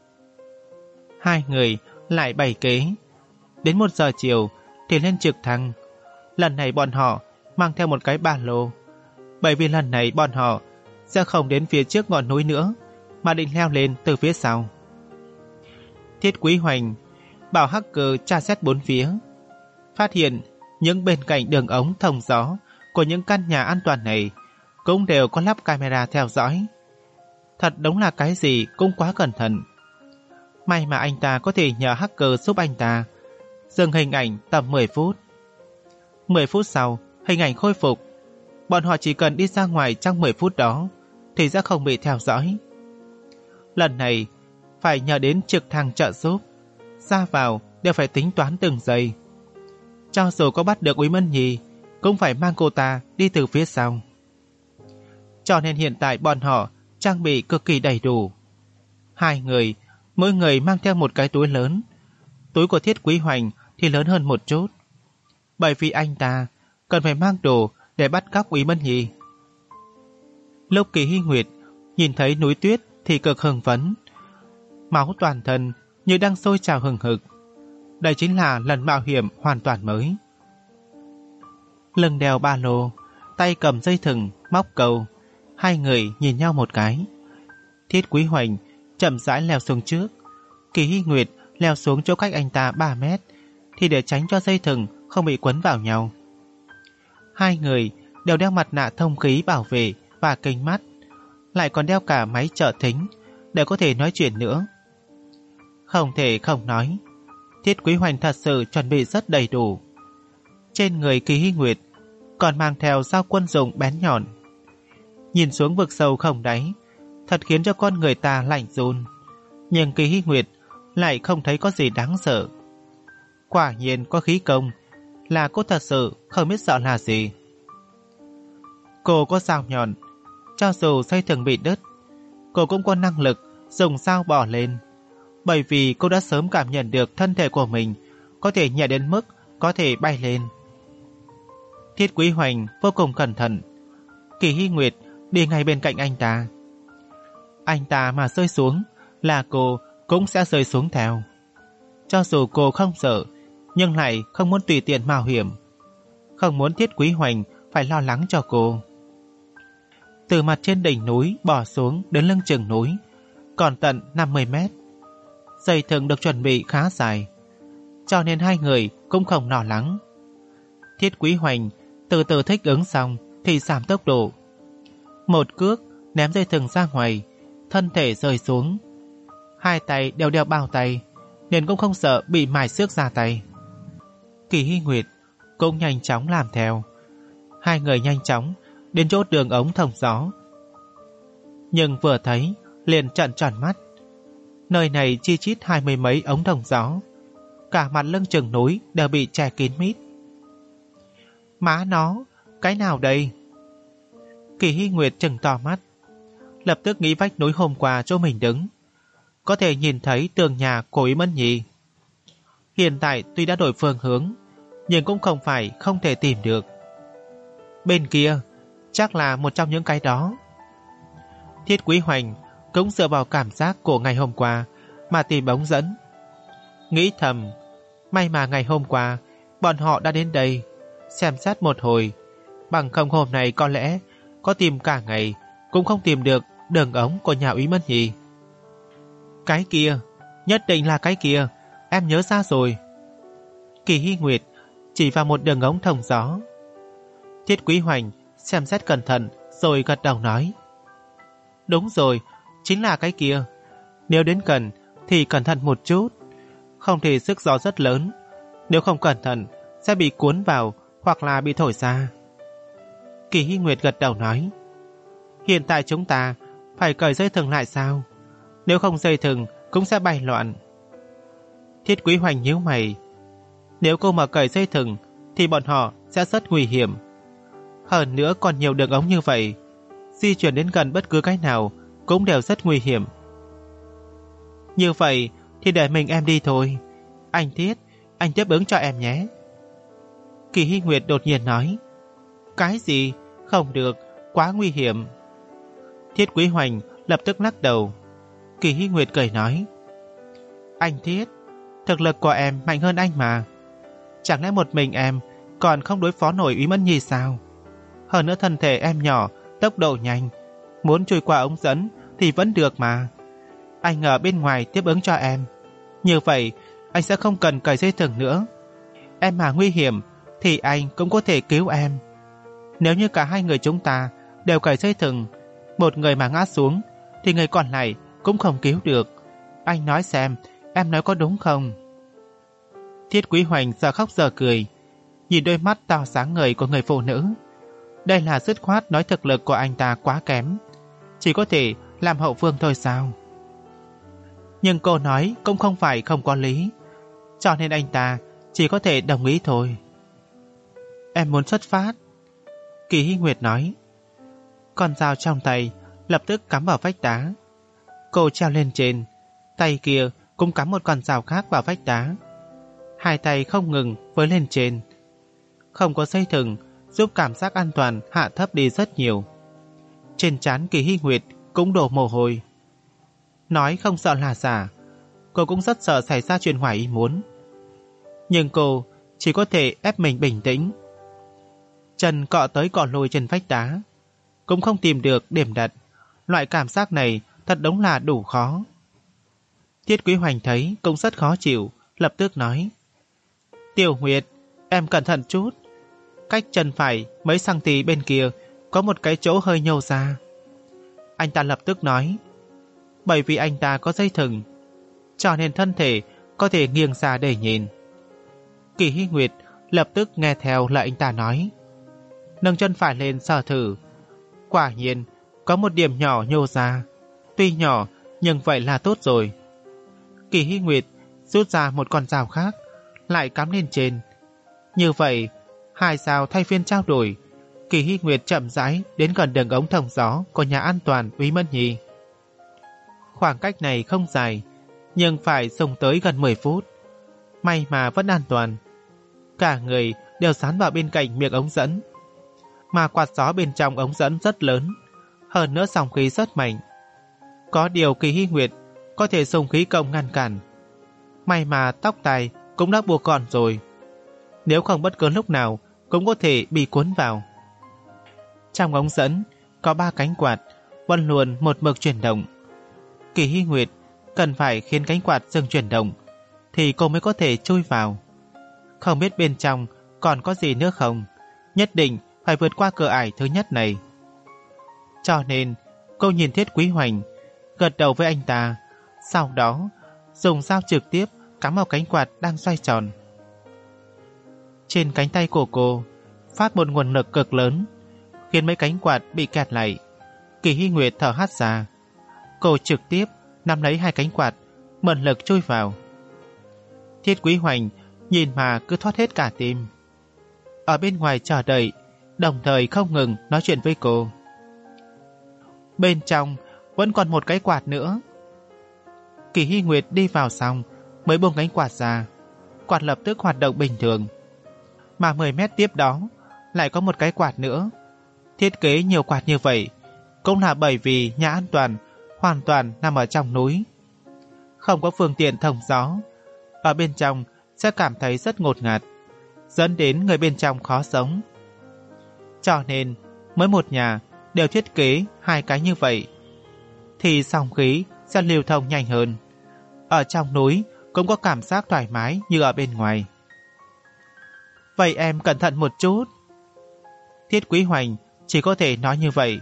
Hai người lại bày kế. Đến một giờ chiều thì lên trực thăng. Lần này bọn họ mang theo một cái ba lô, bởi vì lần này bọn họ sẽ không đến phía trước ngọn núi nữa, mà định leo lên từ phía sau. Thiết Quý Hoành bảo hacker tra xét bốn phía, phát hiện những bên cạnh đường ống thông gió của những căn nhà an toàn này cũng đều có lắp camera theo dõi. Thật đúng là cái gì cũng quá cẩn thận. May mà anh ta có thể nhờ hacker giúp anh ta dừng hình ảnh tầm mười phút. mười phút sau, hình ảnh khôi phục. Bọn họ chỉ cần đi ra ngoài trong mười phút đó thì sẽ không bị theo dõi. Lần này phải nhờ đến trực thăng trợ giúp, ra vào đều phải tính toán từng giây. Cho dù có bắt được Úy Mân Nhi cũng phải mang cô ta đi từ phía sau. Cho nên hiện tại bọn họ trang bị cực kỳ đầy đủ. Hai người, mỗi người mang theo một cái túi lớn. Túi của Thiết Quý Hoành thì lớn hơn một chút, bởi vì anh ta cần phải mang đồ để bắt cóc Úy Mân Nhi. Lúc Kỳ Hy Nguyệt nhìn thấy núi tuyết thì cực hưng phấn, máu toàn thân như đang sôi trào hừng hực. Đây chính là lần mạo hiểm hoàn toàn mới. Lưng đeo ba lô, tay cầm dây thừng, móc câu. Hai người nhìn nhau một cái. Thiết Quý Hoành chậm rãi leo xuống trước, Kỳ Hy Nguyệt leo xuống chỗ cách anh ta ba mét, thì để tránh cho dây thừng không bị quấn vào nhau. Hai người đều đeo mặt nạ thông khí bảo vệ và kính mắt, lại còn đeo cả máy trợ thính để có thể nói chuyện nữa. Không thể không nói, Thiết Quý Hoành thật sự chuẩn bị rất đầy đủ. Trên người Kỳ Hy Nguyệt còn mang theo dao quân dụng bén nhọn. Nhìn xuống vực sâu không đáy, thật khiến cho con người ta lạnh run. Nhưng Kỳ Hy Nguyệt lại không thấy có gì đáng sợ. Quả nhiên có khí công, là cô thật sự không biết sợ là gì. Cô có dao nhọn, cho dù dây thừng bị đứt, cô cũng có năng lực dùng dao bỏ lên, bởi vì cô đã sớm cảm nhận được thân thể của mình có thể nhẹ đến mức có thể bay lên. Thiết Quý Hoành vô cùng cẩn thận. Kỳ Hy Nguyệt đi ngay bên cạnh anh ta. Anh ta mà rơi xuống là cô cũng sẽ rơi xuống theo. Cho dù cô không sợ, nhưng lại không muốn tùy tiện mạo hiểm, không muốn Thiết Quý Hoành phải lo lắng cho cô. Từ mặt trên đỉnh núi bỏ xuống đến lưng chừng núi còn tận năm mươi mét. Dây thừng được chuẩn bị khá dài, cho nên hai người cũng không lo lắng. Thiết Quý Hoành từ từ thích ứng xong thì giảm tốc độ, một cước ném dây thừng ra ngoài, thân thể rơi xuống. Hai tay đều đeo bao tay nên cũng không sợ bị mài xước ra tay. Kỳ Hy Nguyệt cũng nhanh chóng làm theo. Hai người nhanh chóng đến chỗ đường ống thông gió, nhưng vừa thấy liền trợn tròn mắt. Nơi này chi chít hai mươi mấy ống thông gió, cả mặt lưng chừng núi đều bị che kín mít. Má nó, cái nào đây? Kỳ Hy Nguyệt trừng to mắt, lập tức nghĩ vách núi hôm qua chỗ mình đứng, có thể nhìn thấy tường nhà của Úy Mân Nhi. Hiện tại tuy đã đổi phương hướng, nhưng cũng không phải không thể tìm được. Bên kia chắc là một trong những cái đó. Thiết Quý Hoành cũng dựa vào cảm giác của ngày hôm qua mà tìm ống dẫn. Nghĩ thầm, may mà ngày hôm qua bọn họ đã đến đây xem xét một hồi, bằng không hôm nay có lẽ có tìm cả ngày cũng không tìm được đường ống của nhà Úy Mân Nhi. Cái kia, nhất định là cái kia, em nhớ ra rồi. Kỳ Hy Nguyệt chỉ vào một đường ống thông gió. Thiết Quý Hoành xem xét cẩn thận rồi gật đầu nói, đúng rồi, chính là cái kia. Nếu đến gần thì cẩn thận một chút, không thì sức gió rất lớn, nếu không cẩn thận sẽ bị cuốn vào hoặc là bị thổi ra. Kỳ Hy Nguyệt gật đầu nói, hiện tại chúng ta phải cởi dây thừng lại sao? Nếu không dây thừng cũng sẽ bay loạn. Thiết Quý Hoành nhíu mày, nếu cô mà cởi dây thừng thì bọn họ sẽ rất nguy hiểm. Hơn nữa còn nhiều đường ống như vậy, di chuyển đến gần bất cứ cái nào cũng đều rất nguy hiểm. Như vậy thì để mình em đi thôi. Anh Thiết, anh tiếp ứng cho em nhé. Kỳ Hy Nguyệt đột nhiên nói, cái gì? Không được, quá nguy hiểm. Thiết Quý Hoành lập tức lắc đầu. Kỳ Hy Nguyệt cười nói, anh Thiết, thực lực của em mạnh hơn anh mà. Chẳng lẽ một mình em còn không đối phó nổi Úy Mân Nhi sao? Hơn nữa thân thể em nhỏ, tốc độ nhanh, muốn chui qua ống dẫn thì vẫn được mà. Anh ở bên ngoài tiếp ứng cho em. Như vậy anh sẽ không cần cởi dây thừng nữa. Em mà nguy hiểm thì anh cũng có thể cứu em. Nếu như cả hai người chúng ta đều cởi dây thừng, một người mà ngã xuống thì người còn lại cũng không cứu được. Anh nói xem, em nói có đúng không? Thiết Quý Hoành giờ khóc giờ cười, nhìn đôi mắt to sáng ngời của người phụ nữ. Đây là dứt khoát nói thực lực của anh ta quá kém, chỉ có thể làm hậu phương thôi sao? Nhưng cô nói cũng không phải không có lý, cho nên anh ta chỉ có thể đồng ý thôi. Em muốn xuất phát, Kỳ Hy Nguyệt nói. Con dao trong tay lập tức cắm vào vách đá. Cô treo lên trên, tay kia cũng cắm một con dao khác vào vách đá. Hai tay không ngừng với lên trên. Không có dây thừng giúp cảm giác an toàn hạ thấp đi rất nhiều. Trên trán Kỳ Hy Nguyệt cũng đổ mồ hôi. Nói không sợ là giả, cô cũng rất sợ xảy ra chuyện ngoài ý muốn. Nhưng cô chỉ có thể ép mình bình tĩnh. Chân cọ tới cọ lui trên vách đá, cũng không tìm được điểm đặt. Loại cảm giác này thật đúng là đủ khó. Thiết Quý Hoành thấy cũng rất khó chịu, lập tức nói: Tiểu Nguyệt, em cẩn thận chút. Cách chân phải mấy cm bên kia có một cái chỗ hơi nhô ra. Anh ta lập tức nói: Bởi vì anh ta có dây thừng, cho nên thân thể có thể nghiêng ra để nhìn. Kỳ Hy Nguyệt lập tức nghe theo lời anh ta nói, nâng chân phải lên sờ thử. Quả nhiên có một điểm nhỏ nhô ra, tuy nhỏ nhưng vậy là tốt rồi. Kỳ Hy Nguyệt rút ra một con dao khác, lại cắm lên trên. Như vậy hai dao thay phiên trao đổi. Kỳ Hy Nguyệt chậm rãi đến gần đường ống thông gió của nhà an toàn Úy Mẫn Nhi. Khoảng cách này không dài, nhưng phải dùng tới gần mười phút. May mà vẫn an toàn. Cả người đều dán vào bên cạnh miệng ống dẫn. Mà quạt gió bên trong ống dẫn rất lớn, hơn nữa dòng khí rất mạnh. Có điều Kỳ Hy Nguyệt có thể dùng khí công ngăn cản. May mà tóc tai cũng đã buộc gọn rồi, nếu không bất cứ lúc nào cũng có thể bị cuốn vào. Trong ống dẫn có ba cánh quạt, vẫn luôn một mực chuyển động. Kỳ Hy Nguyệt cần phải khiến cánh quạt dừng chuyển động thì cô mới có thể chui vào. Không biết bên trong còn có gì nữa không, nhất định phải vượt qua cửa ải thứ nhất này. Cho nên cô nhìn Thiết Quý Hoành, gật đầu với anh ta, sau đó dùng dao trực tiếp cắm vào cánh quạt đang xoay tròn. Trên cánh tay của cô phát một nguồn lực cực lớn, khiến mấy cánh quạt bị kẹt lại. Kỳ Hy Nguyệt thở hắt ra, cô trực tiếp nắm lấy hai cánh quạt, mượn lực chui vào. Thiết Quý Hoành nhìn mà cứ thoát hết cả tim. Ở bên ngoài chờ đợi, đồng thời không ngừng nói chuyện với cô. Bên trong vẫn còn một cái quạt nữa. Kỳ Hy Nguyệt đi vào xong mới buông cánh quạt ra, quạt lập tức hoạt động bình thường. Mà mười mét tiếp đó lại có một cái quạt nữa. Thiết kế nhiều quạt như vậy cũng là bởi vì nhà an toàn hoàn toàn nằm ở trong núi, không có phương tiện thông gió. Ở bên trong sẽ cảm thấy rất ngột ngạt, dẫn đến người bên trong khó sống. Cho nên mỗi một nhà đều thiết kế hai cái như vậy, thì dòng khí sẽ lưu thông nhanh hơn. Ở trong núi cũng có cảm giác thoải mái như ở bên ngoài. Vậy em cẩn thận một chút. Thiết Quý Hoành chỉ có thể nói như vậy.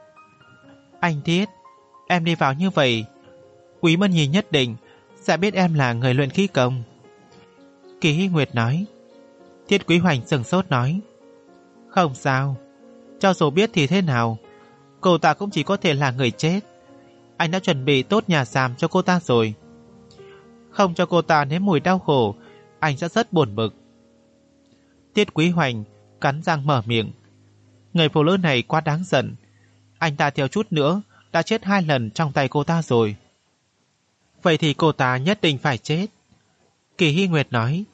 Anh Thiết, em đi vào như vậy, Úy Mẫn Nhi nhất định sẽ biết em là người luyện khí công. Kỳ Hy Nguyệt nói. Thiết Quý Hoành sừng sốt nói, không sao, cho dù biết thì thế nào, cô ta cũng chỉ có thể là người chết. Anh đã chuẩn bị tốt nhà giam cho cô ta rồi, không cho cô ta nếm mùi đau khổ, anh sẽ rất buồn bực. Thiết Quý Hoành cắn răng mở miệng. Người phụ nữ này quá đáng giận, anh ta thiếu chút nữa đã chết hai lần trong tay cô ta rồi. Vậy thì cô ta nhất định phải chết. Kỳ Hy Nguyệt nói.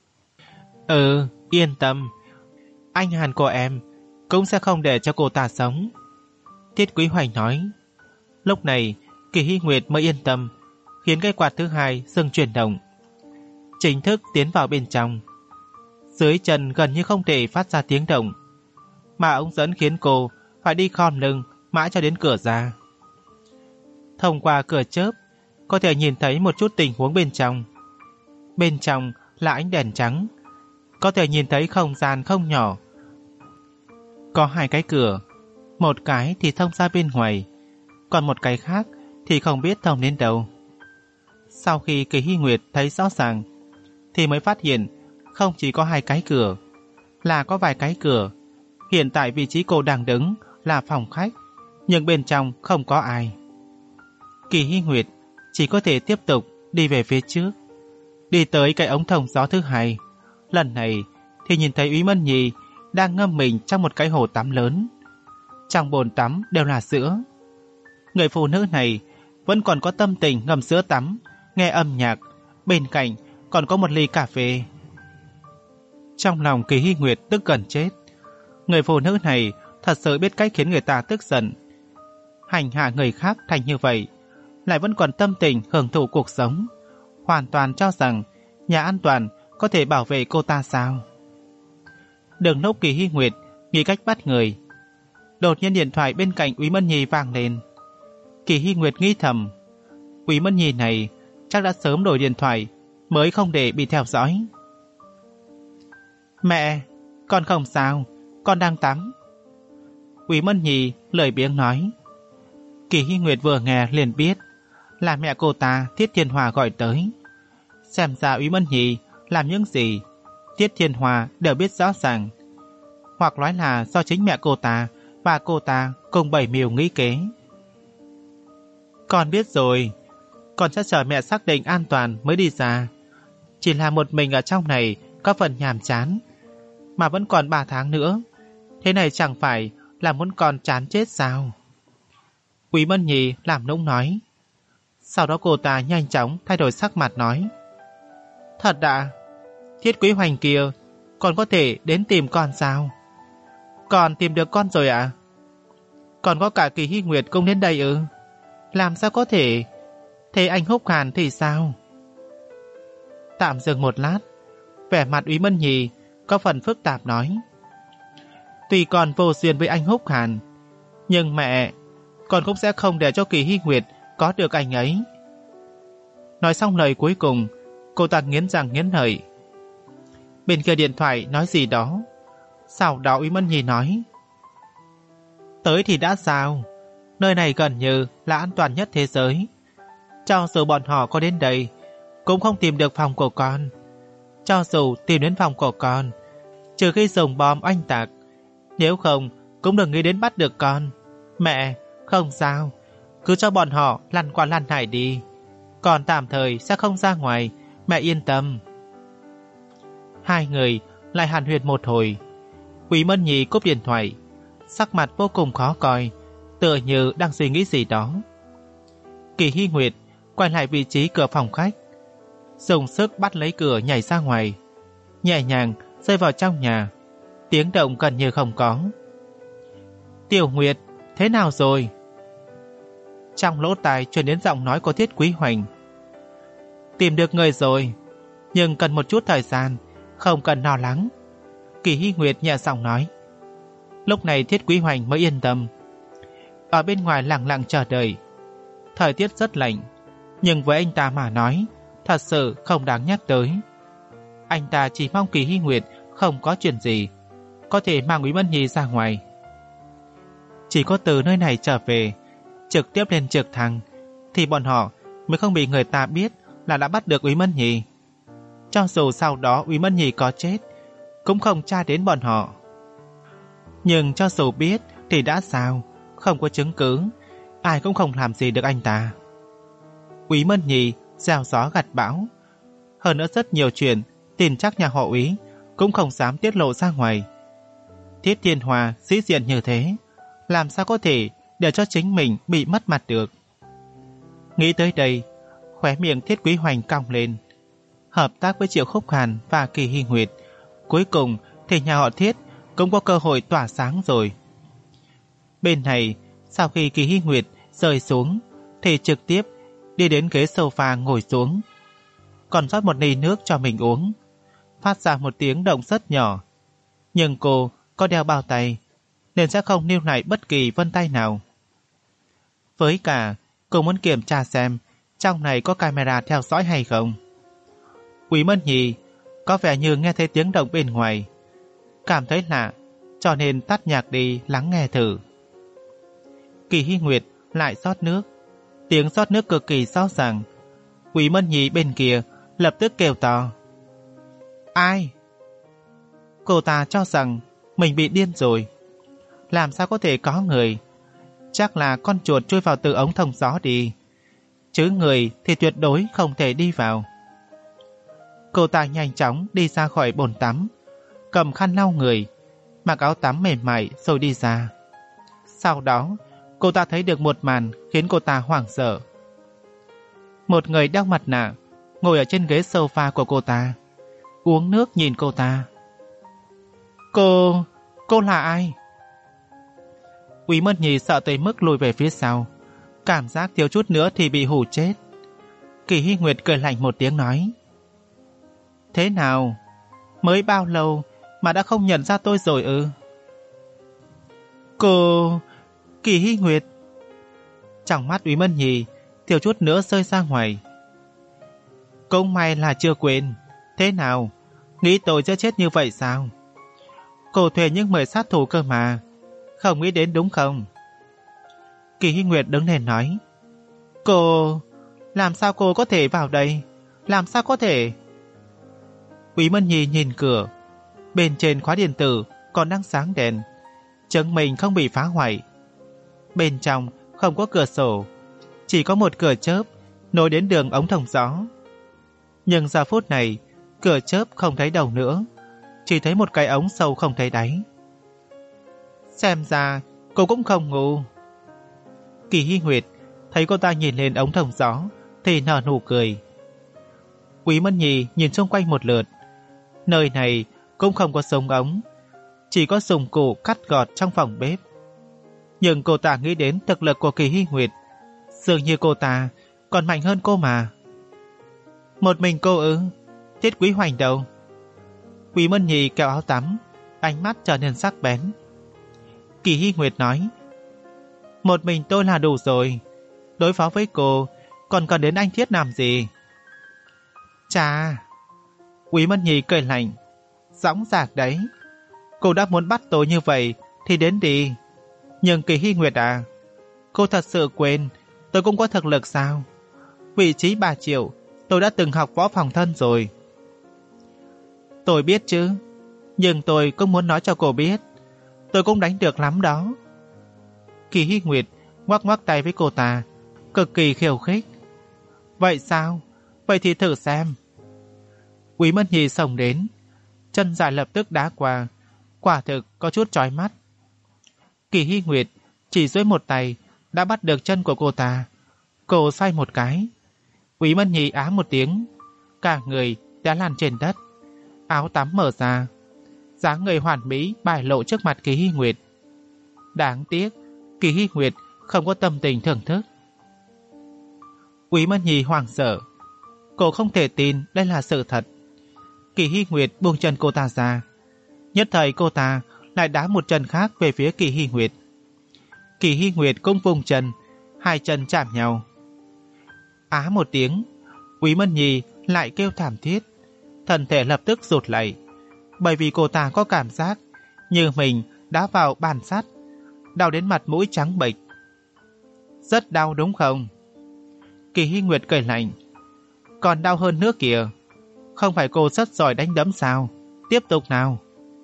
Ừ, yên tâm, anh Hàn của em cũng sẽ không để cho cô ta sống. Thiết Quý Hoành nói. Lúc này Kỳ Hy Nguyệt mới yên tâm, khiến cái quạt thứ hai dừng chuyển động, chính thức tiến vào bên trong. Dưới chân gần như không thể phát ra tiếng động. mà ống dẫn khiến cô phải đi khom lưng mãi cho đến cửa ra. Thông qua cửa chớp, có thể nhìn thấy một chút tình huống bên trong. Bên trong là ánh đèn trắng, có thể nhìn thấy không gian không nhỏ. Có hai cái cửa, một cái thì thông ra bên ngoài, còn một cái khác thì không biết thông đến đâu. Sau khi Kỳ Hy Nguyệt thấy rõ ràng, thì mới phát hiện không chỉ có hai cái cửa, là có vài cái cửa. Hiện tại vị trí cô đang đứng là phòng khách, nhưng bên trong không có ai. Kỳ Hy Nguyệt chỉ có thể tiếp tục đi về phía trước, đi tới cái ống thông gió thứ hai. Lần này thì nhìn thấy Úy Mân Nhi đang ngâm mình trong một cái hồ tắm lớn. Trong bồn tắm đều là sữa. Người phụ nữ này vẫn còn có tâm tình ngâm sữa tắm, nghe âm nhạc, bên cạnh còn có một ly cà phê. Trong lòng Kỳ Hy Nguyệt tức gần chết. Người phụ nữ này thật sự biết cách khiến người ta tức giận. Hành hạ người khác thành như vậy, lại vẫn còn tâm tình hưởng thụ cuộc sống, hoàn toàn cho rằng nhà an toàn có thể bảo vệ cô ta sao? Đường lúc Kỳ Hy Nguyệt nghĩ cách bắt người, đột nhiên điện thoại bên cạnh Úy Mân Nhi vang lên. Kỳ Hy Nguyệt nghĩ thầm, Úy Mân Nhi này chắc đã sớm đổi điện thoại mới không để bị theo dõi. Mẹ, con không sao, con đang tắm. Úy Mân Nhi lười biếng nói. Kỳ Hy Nguyệt vừa nghe liền biết là mẹ cô ta Tiết Thiên Hòa gọi tới. Xem ra Úy Mân Nhi làm những gì Tiết Thiên Hòa đều biết rõ ràng, hoặc nói là do chính mẹ cô ta và cô ta cùng bảy mưu nghĩ kế. Con biết rồi, con sẽ chờ mẹ xác định an toàn mới đi ra. Chỉ là một mình ở trong này có phần nhàm chán, mà vẫn còn ba tháng nữa. Thế này chẳng phải là muốn con chán chết sao? Úy Mân Nhi làm nũng nói. Sau đó cô ta nhanh chóng thay đổi sắc mặt nói. Thật ạ, Thiết Quý Hoành kia còn có thể đến tìm con sao? Con tìm được con rồi ạ? À? Còn có cả Kỳ Hy Nguyệt cũng đến đây ư? Làm sao có thể? Thế anh Húc Hàn thì sao? Tạm dừng một lát, vẻ mặt Úy Mân Nhi có phần phức tạp nói. Tuy con vô duyên với anh Húc Hàn, nhưng mẹ, con cũng sẽ không để cho Kỳ Hy Nguyệt có được anh ấy. Nói xong lời cuối cùng, cô ta nghiến răng nghiến lợi. Bên kia điện thoại nói gì đó. Sau đó Úy Mân Nhi nói. Tới thì đã sao? Nơi này gần như là an toàn nhất thế giới. Cho dù bọn họ có đến đây, cũng không tìm được phòng của con. Cho dù tìm đến phòng của con, trừ khi dùng bom oanh tạc, nếu không cũng đừng nghĩ đến bắt được con. Mẹ, không sao, cứ cho bọn họ lăn qua lăn lại đi. Còn tạm thời sẽ không ra ngoài, mẹ yên tâm. Hai người lại hàn huyên một hồi. Úy Mân Nhi cúp điện thoại, sắc mặt vô cùng khó coi, tựa như đang suy nghĩ gì đó. Kỳ Hy Nguyệt quay lại vị trí cửa phòng khách, dùng sức bắt lấy cửa nhảy ra ngoài, nhẹ nhàng rơi vào trong nhà, tiếng động gần như không có. Tiểu Nguyệt, thế nào rồi? Trong lỗ tai truyền đến giọng nói của Thiết Quý Hoành. Tìm được người rồi, nhưng cần một chút thời gian, không cần lo lắng. Kỳ Hy Nguyệt nhẹ giọng nói. Lúc này Thiết Quý Hoành mới yên tâm. Ở bên ngoài lặng lặng chờ đợi. Thời tiết rất lạnh, nhưng với anh ta mà nói, thật sự không đáng nhắc tới. Anh ta chỉ mong Kỳ Hy Nguyệt không có chuyện gì, có thể mang Úy Mân Nhi ra ngoài. Chỉ có từ nơi này trở về, trực tiếp lên trực thăng, thì bọn họ mới không bị người ta biết là đã bắt được Úy Mân Nhi. Cho dù sau đó Úy Mân Nhi có chết, cũng không tra đến bọn họ. Nhưng cho dù biết thì đã sao, không có chứng cứ, ai cũng không làm gì được anh ta. Úy Mân Nhi gieo gió gặt bão, hơn nữa rất nhiều chuyện tin chắc nhà họ Úy cũng không dám tiết lộ ra ngoài. Thiết Thiên Hòa sĩ diện như thế, làm sao có thể để cho chính mình bị mất mặt được. Nghĩ tới đây, khóe miệng Thiết Quý Hoành cong lên. Hợp tác với Triệu Khúc Hàn và Kỳ Hy Nguyệt, cuối cùng thì nhà họ Thiết cũng có cơ hội tỏa sáng rồi. Bên này, sau khi Kỳ Hy Nguyệt rơi xuống, thì trực tiếp đi đến ghế sofa ngồi xuống, còn rót một ly nước cho mình uống, phát ra một tiếng động rất nhỏ. Nhưng cô có đeo bao tay, nên sẽ không lưu lại bất kỳ vân tay nào. Với cả, cô muốn kiểm tra xem trong này có camera theo dõi hay không. Quý Mẫn Nhi có vẻ như nghe thấy tiếng động bên ngoài, cảm thấy lạ, cho nên tắt nhạc đi lắng nghe thử. Kỳ Hy Nguyệt lại rót nước, tiếng rót nước cực kỳ rõ ràng. Quý Mẫn Nhi bên kia lập tức kêu to: Ai? Cô ta cho rằng mình bị điên rồi. Làm sao có thể có người? Chắc là con chuột chui vào từ ống thông gió đi, chứ người thì tuyệt đối không thể đi vào. Cô ta nhanh chóng đi ra khỏi bồn tắm, cầm khăn lau người, mặc áo tắm mềm mại rồi đi ra. Sau đó, cô ta thấy được một màn khiến cô ta hoảng sợ. Một người đeo mặt nạ ngồi ở trên ghế sofa của cô ta, uống nước nhìn cô ta. Cô... cô là ai? Quý Mẫn Nhi sợ tới mức lùi về phía sau, cảm giác thiếu chút nữa thì bị hù chết. Kỳ Hy Nguyệt cười lạnh một tiếng nói: Thế nào? Mới bao lâu mà đã không nhận ra tôi rồi ư? Cô... Kỳ Hy Nguyệt. Trong mắt Quý Mẫn Nhi thiếu chút nữa rơi ra ngoài. Cũng may là chưa quên. Thế nào? Nghĩ tôi sẽ chết như vậy sao? Cô thuê những mười sát thủ cơ mà, không nghĩ đến đúng không? Kỳ Hy Nguyệt đứng lên nói: Cô... làm sao cô có thể vào đây? Làm sao có thể? Quý Mẫn Nhi nhìn cửa, bên trên khóa điện tử còn đang sáng đèn, chứng minh không bị phá hoại. Bên trong không có cửa sổ, chỉ có một cửa chớp nối đến đường ống thông gió. Nhưng giờ phút này, cửa chớp không thấy đầu nữa, chỉ thấy một cái ống sâu không thấy đáy. Xem ra cô cũng không ngu. Kỳ Hy Nguyệt thấy cô ta nhìn lên ống thông gió thì nở nụ cười. Quý Mẫn Nhi nhìn xung quanh một lượt. Nơi này cũng không có súng ống, chỉ có dụng cụ cắt gọt trong phòng bếp. Nhưng cô ta nghĩ đến thực lực của Kỳ Hy Nguyệt, dường như cô ta còn mạnh hơn cô mà. Một mình cô ư? Thiết Quý Hoành đâu? Quý Mẫn Nhi kéo áo tắm, ánh mắt trở nên sắc bén. Kỳ Hy Nguyệt nói: Một mình tôi là đủ rồi, đối phó với cô còn cần đến anh Thiết làm gì? Chà! Quý Mẫn Nhi cười lạnh: Dõng dạc đấy. Cô đã muốn bắt tôi như vậy thì đến đi. Nhưng Kỳ Hy Nguyệt à, cô thật sự quên tôi cũng có thực lực sao? Vị trí bà Triệu tôi đã từng học võ phòng thân rồi. Tôi biết chứ, nhưng tôi cũng muốn nói cho cô biết, tôi cũng đánh được lắm đó. Kỳ Hy Nguyệt ngoắc ngoắc tay với cô ta, cực kỳ khiêu khích. Vậy sao? Vậy thì thử xem. Quý Mẫn Nhi xông đến, chân dài lập tức đá qua, quả thực có chút chói mắt. Kỳ Hy Nguyệt chỉ duỗi một tay đã bắt được chân của cô ta. Cô xoay một cái, Quý Mẫn Nhi á một tiếng, cả người đã lăn trên đất, áo tắm mở ra, dáng người hoàn mỹ bại lộ trước mặt Kỳ Hy Nguyệt. Đáng tiếc Kỳ Hy Nguyệt không có tâm tình thưởng thức. Quý Mẫn Nhi hoảng sợ, cô không thể tin đây là sự thật. Kỳ Hy Nguyệt buông chân cô ta ra, nhất thời cô ta lại đá một chân khác về phía Kỳ Hy Nguyệt. Kỳ Hy Nguyệt cũng vung chân, hai chân chạm nhau. Á một tiếng, Quý Mẫn Nhi lại kêu thảm thiết, thân thể lập tức rụt lại, bởi vì cô ta có cảm giác như mình đá vào bàn sắt, đau đến mặt mũi trắng bệch. Rất đau đúng không? Kỳ Hy Nguyệt cười lạnh. Còn đau hơn nữa kìa, không phải cô rất giỏi đánh đấm sao? Tiếp tục nào.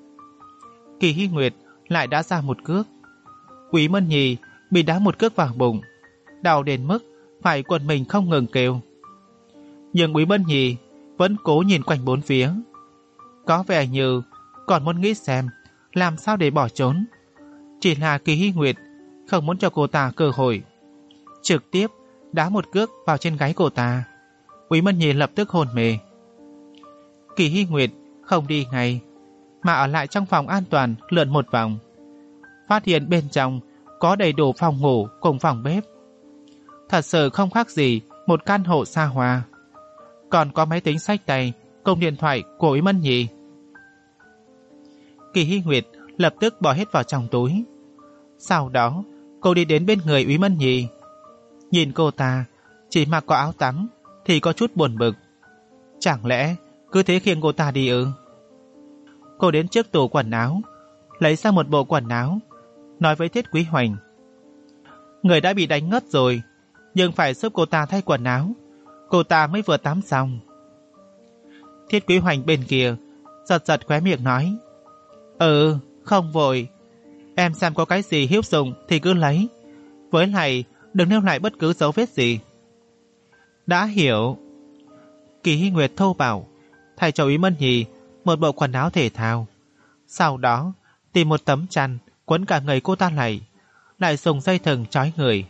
Kỳ Hy Nguyệt lại đá ra một cước. Quý Mẫn Nhi bị đá một cước vào bụng, đau đến mức phải quần mình không ngừng kêu. Nhưng Quý Mẫn Nhi vẫn cố nhìn quanh bốn phía, có vẻ như còn muốn nghĩ xem làm sao để bỏ trốn. Chỉ là Kỳ Hy Nguyệt không muốn cho cô ta cơ hội, trực tiếp đá một cước vào trên gáy cô ta. Quý Mẫn Nhi lập tức hôn mê. Kỳ Hy Nguyệt không đi ngay, mà ở lại trong phòng an toàn lượn một vòng, phát hiện bên trong có đầy đủ phòng ngủ cùng phòng bếp. Thật sự không khác gì một căn hộ xa hoa. Còn có máy tính xách tay cùng điện thoại của Quý Mẫn Nhi. Kỳ Hy Nguyệt lập tức bỏ hết vào trong túi, Sau đó, cô đi đến bên người Úy Mân Nhi. Nhìn cô ta, chỉ mặc có áo tắm thì có chút buồn bực. Chẳng lẽ cứ thế khiêng cô ta đi ư? Cô đến trước tủ quần áo, lấy ra một bộ quần áo, nói với Thiết Quý Hoành. Người đã bị đánh ngất rồi, nhưng phải giúp cô ta thay quần áo. Cô ta mới vừa tắm xong. Thiết Quý Hoành bên kia giật giật khóe miệng nói, Ừ, không vội. Em xem có cái gì hữu dụng thì cứ lấy. Với lại đừng lưu lại bất cứ dấu vết gì. Đã hiểu. Kỳ Hy Nguyệt thô bảo thay cho Úy Mân Nhi một bộ quần áo thể thao. Sau đó tìm một tấm chăn quấn cả người cô ta lại, lại dùng dây thừng trói người.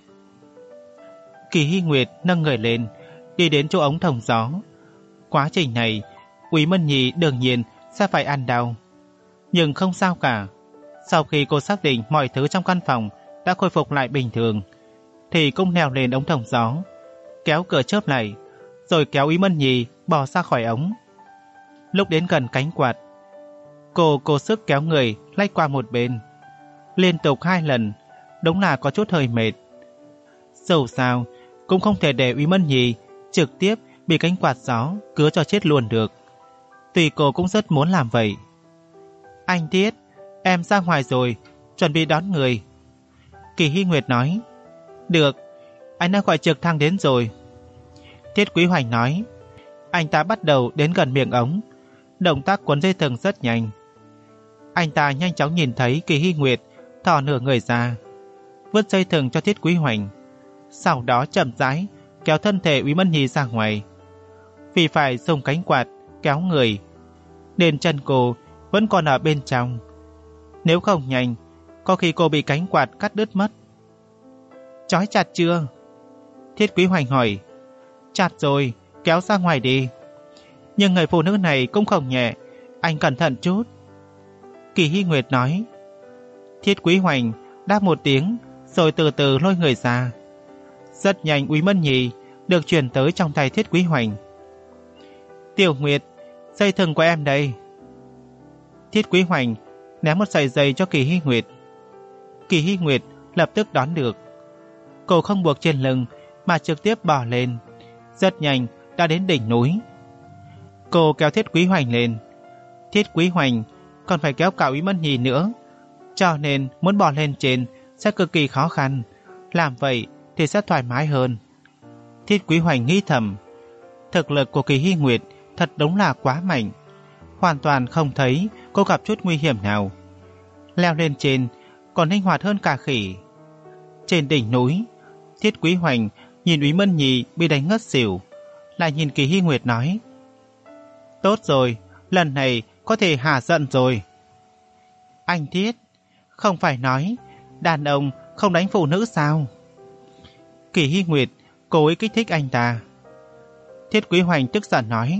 Kỳ Hy Nguyệt nâng người lên, đi đến chỗ ống thông gió. Quá trình này Úy Mân Nhi đương nhiên sẽ phải ăn đau, nhưng không sao cả. Sau khi cô xác định mọi thứ trong căn phòng đã khôi phục lại bình thường, thì cũng leo lên ống thông gió, kéo cửa chớp lại, rồi kéo Úy Mân Nhi bỏ ra khỏi ống. Lúc đến gần cánh quạt, cô cố sức kéo người lách qua một bên, liên tục hai lần, đúng là có chút hơi mệt. Dù sao cũng không thể để Úy Mân Nhi trực tiếp bị cánh quạt gió cứa cho chết luôn được. Tuy cô cũng rất muốn làm vậy. Anh Thiết, em ra ngoài rồi, chuẩn bị đón người. Kỳ Hy Nguyệt nói. Được, anh đã gọi trực thăng đến rồi. Thiết Quý Hoành nói. Anh ta bắt đầu đến gần miệng ống, động tác cuốn dây thừng rất nhanh. Anh ta nhanh chóng nhìn thấy Kỳ Hy Nguyệt thò nửa người ra, vứt dây thừng cho Thiết Quý Hoành, sau đó chậm rãi kéo thân thể Úy Mân Nhi ra ngoài. Vì phải dùng cánh quạt kéo người nên chân cô vẫn còn ở bên trong. Nếu không nhanh, có khi cô bị cánh quạt cắt đứt mất. Trói chặt chưa? Thiết Quý Hoành hỏi. Chặt rồi, kéo ra ngoài đi. Nhưng người phụ nữ này cũng không nhẹ, anh cẩn thận chút. Kỳ Hy Nguyệt nói. Thiết Quý Hoành đáp một tiếng, rồi từ từ lôi người ra. Rất nhanh Úy Mân Nhi được chuyển tới trong tay Thiết Quý Hoành. Tiểu Nguyệt, dây thừng của em đây. Thiết Quý Hoành ném một sợi dây cho Kỳ Hy Nguyệt. Kỳ Hy Nguyệt lập tức đón được. Cô không buộc trên lưng mà trực tiếp bò lên, rất nhanh đã đến đỉnh núi. Cô kéo Thiết Quý Hoành lên. Thiết Quý Hoành còn phải kéo cả Úy Mân Nhi nữa, cho nên muốn bò lên trên sẽ cực kỳ khó khăn. Làm vậy thì sẽ thoải mái hơn. Thiết Quý Hoành nghĩ thầm, thực lực của Kỳ Hy Nguyệt thật đúng là quá mạnh, hoàn toàn không thấy cô gặp chút nguy hiểm nào. Leo lên trên còn linh hoạt hơn cả khỉ. Trên đỉnh núi, Thiết Quý Hoành nhìn Úy Mân Nhi bị đánh ngất xỉu, lại nhìn Kỳ Hy Nguyệt nói. Tốt rồi, lần này có thể hả giận rồi. Anh Thiết, không phải nói đàn ông không đánh phụ nữ sao? Kỳ Hy Nguyệt cố ý kích thích anh ta. Thiết Quý Hoành tức giận nói.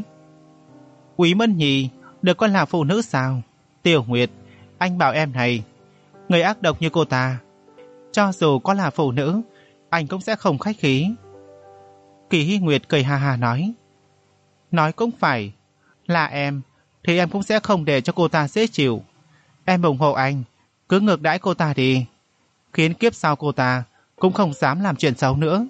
Úy Mân Nhi được coi là phụ nữ sao? Tiểu Nguyệt, anh bảo em này, người ác độc như cô ta, cho dù có là phụ nữ, anh cũng sẽ không khách khí. Kỳ Hy Nguyệt cười ha ha nói. Nói cũng phải, là em thì em cũng sẽ không để cho cô ta dễ chịu. Em ủng hộ anh, cứ ngược đãi cô ta đi, khiến kiếp sau cô ta cũng không dám làm chuyện xấu nữa.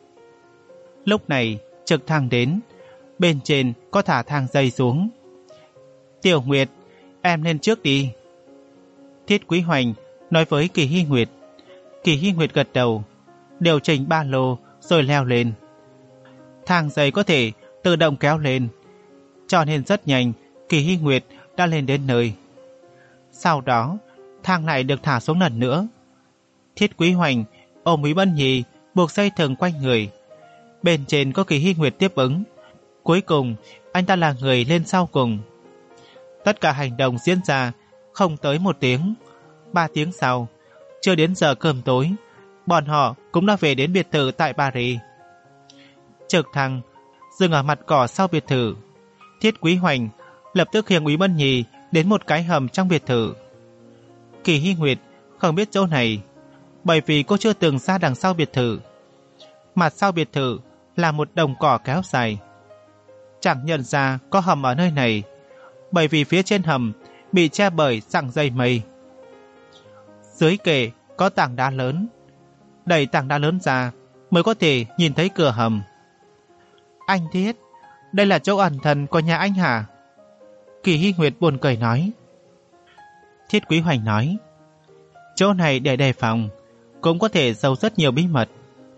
Lúc này trực thăng đến, bên trên có thả thang dây xuống. Tiểu Nguyệt, em lên trước đi. Thiết Quý Hoành nói với Kỳ Hy Nguyệt. Kỳ Hy Nguyệt gật đầu, điều chỉnh ba lô rồi leo lên. Thang dây có thể tự động kéo lên, cho nên rất nhanh Kỳ Hy Nguyệt đã lên đến nơi. Sau đó thang lại được thả xuống lần nữa. Thiết Quý Hoành ôm Úy Mân Nhi buộc dây thừng quanh người. Bên trên có Kỳ Hy Nguyệt tiếp ứng. Cuối cùng anh ta là người lên sau cùng. Tất cả hành động diễn ra không tới một tiếng. Ba tiếng sau, chưa đến giờ cơm tối, bọn họ cũng đã về đến biệt thự tại Paris. Trực thăng dừng ở mặt cỏ sau biệt thự. Thiết Quý Hoành lập tức khiêng Úy Mân Nhi đến một cái hầm trong biệt thự. Kỳ Hy Nguyệt không biết chỗ này, bởi vì cô chưa từng ra đằng sau biệt thự. Mặt sau biệt thự là một đồng cỏ kéo dài. Chẳng nhận ra có hầm ở nơi này, bởi vì phía trên hầm bị che bởi sặng dây mây. Dưới kệ có tảng đá lớn. Đẩy tảng đá lớn ra mới có thể nhìn thấy cửa hầm. Anh Thiết, đây là chỗ ẩn thân của nhà anh hả? Kỳ Hy Nguyệt buồn cười nói. Thiết Quý Hoành nói, chỗ này để đề phòng, cũng có thể giấu rất nhiều bí mật.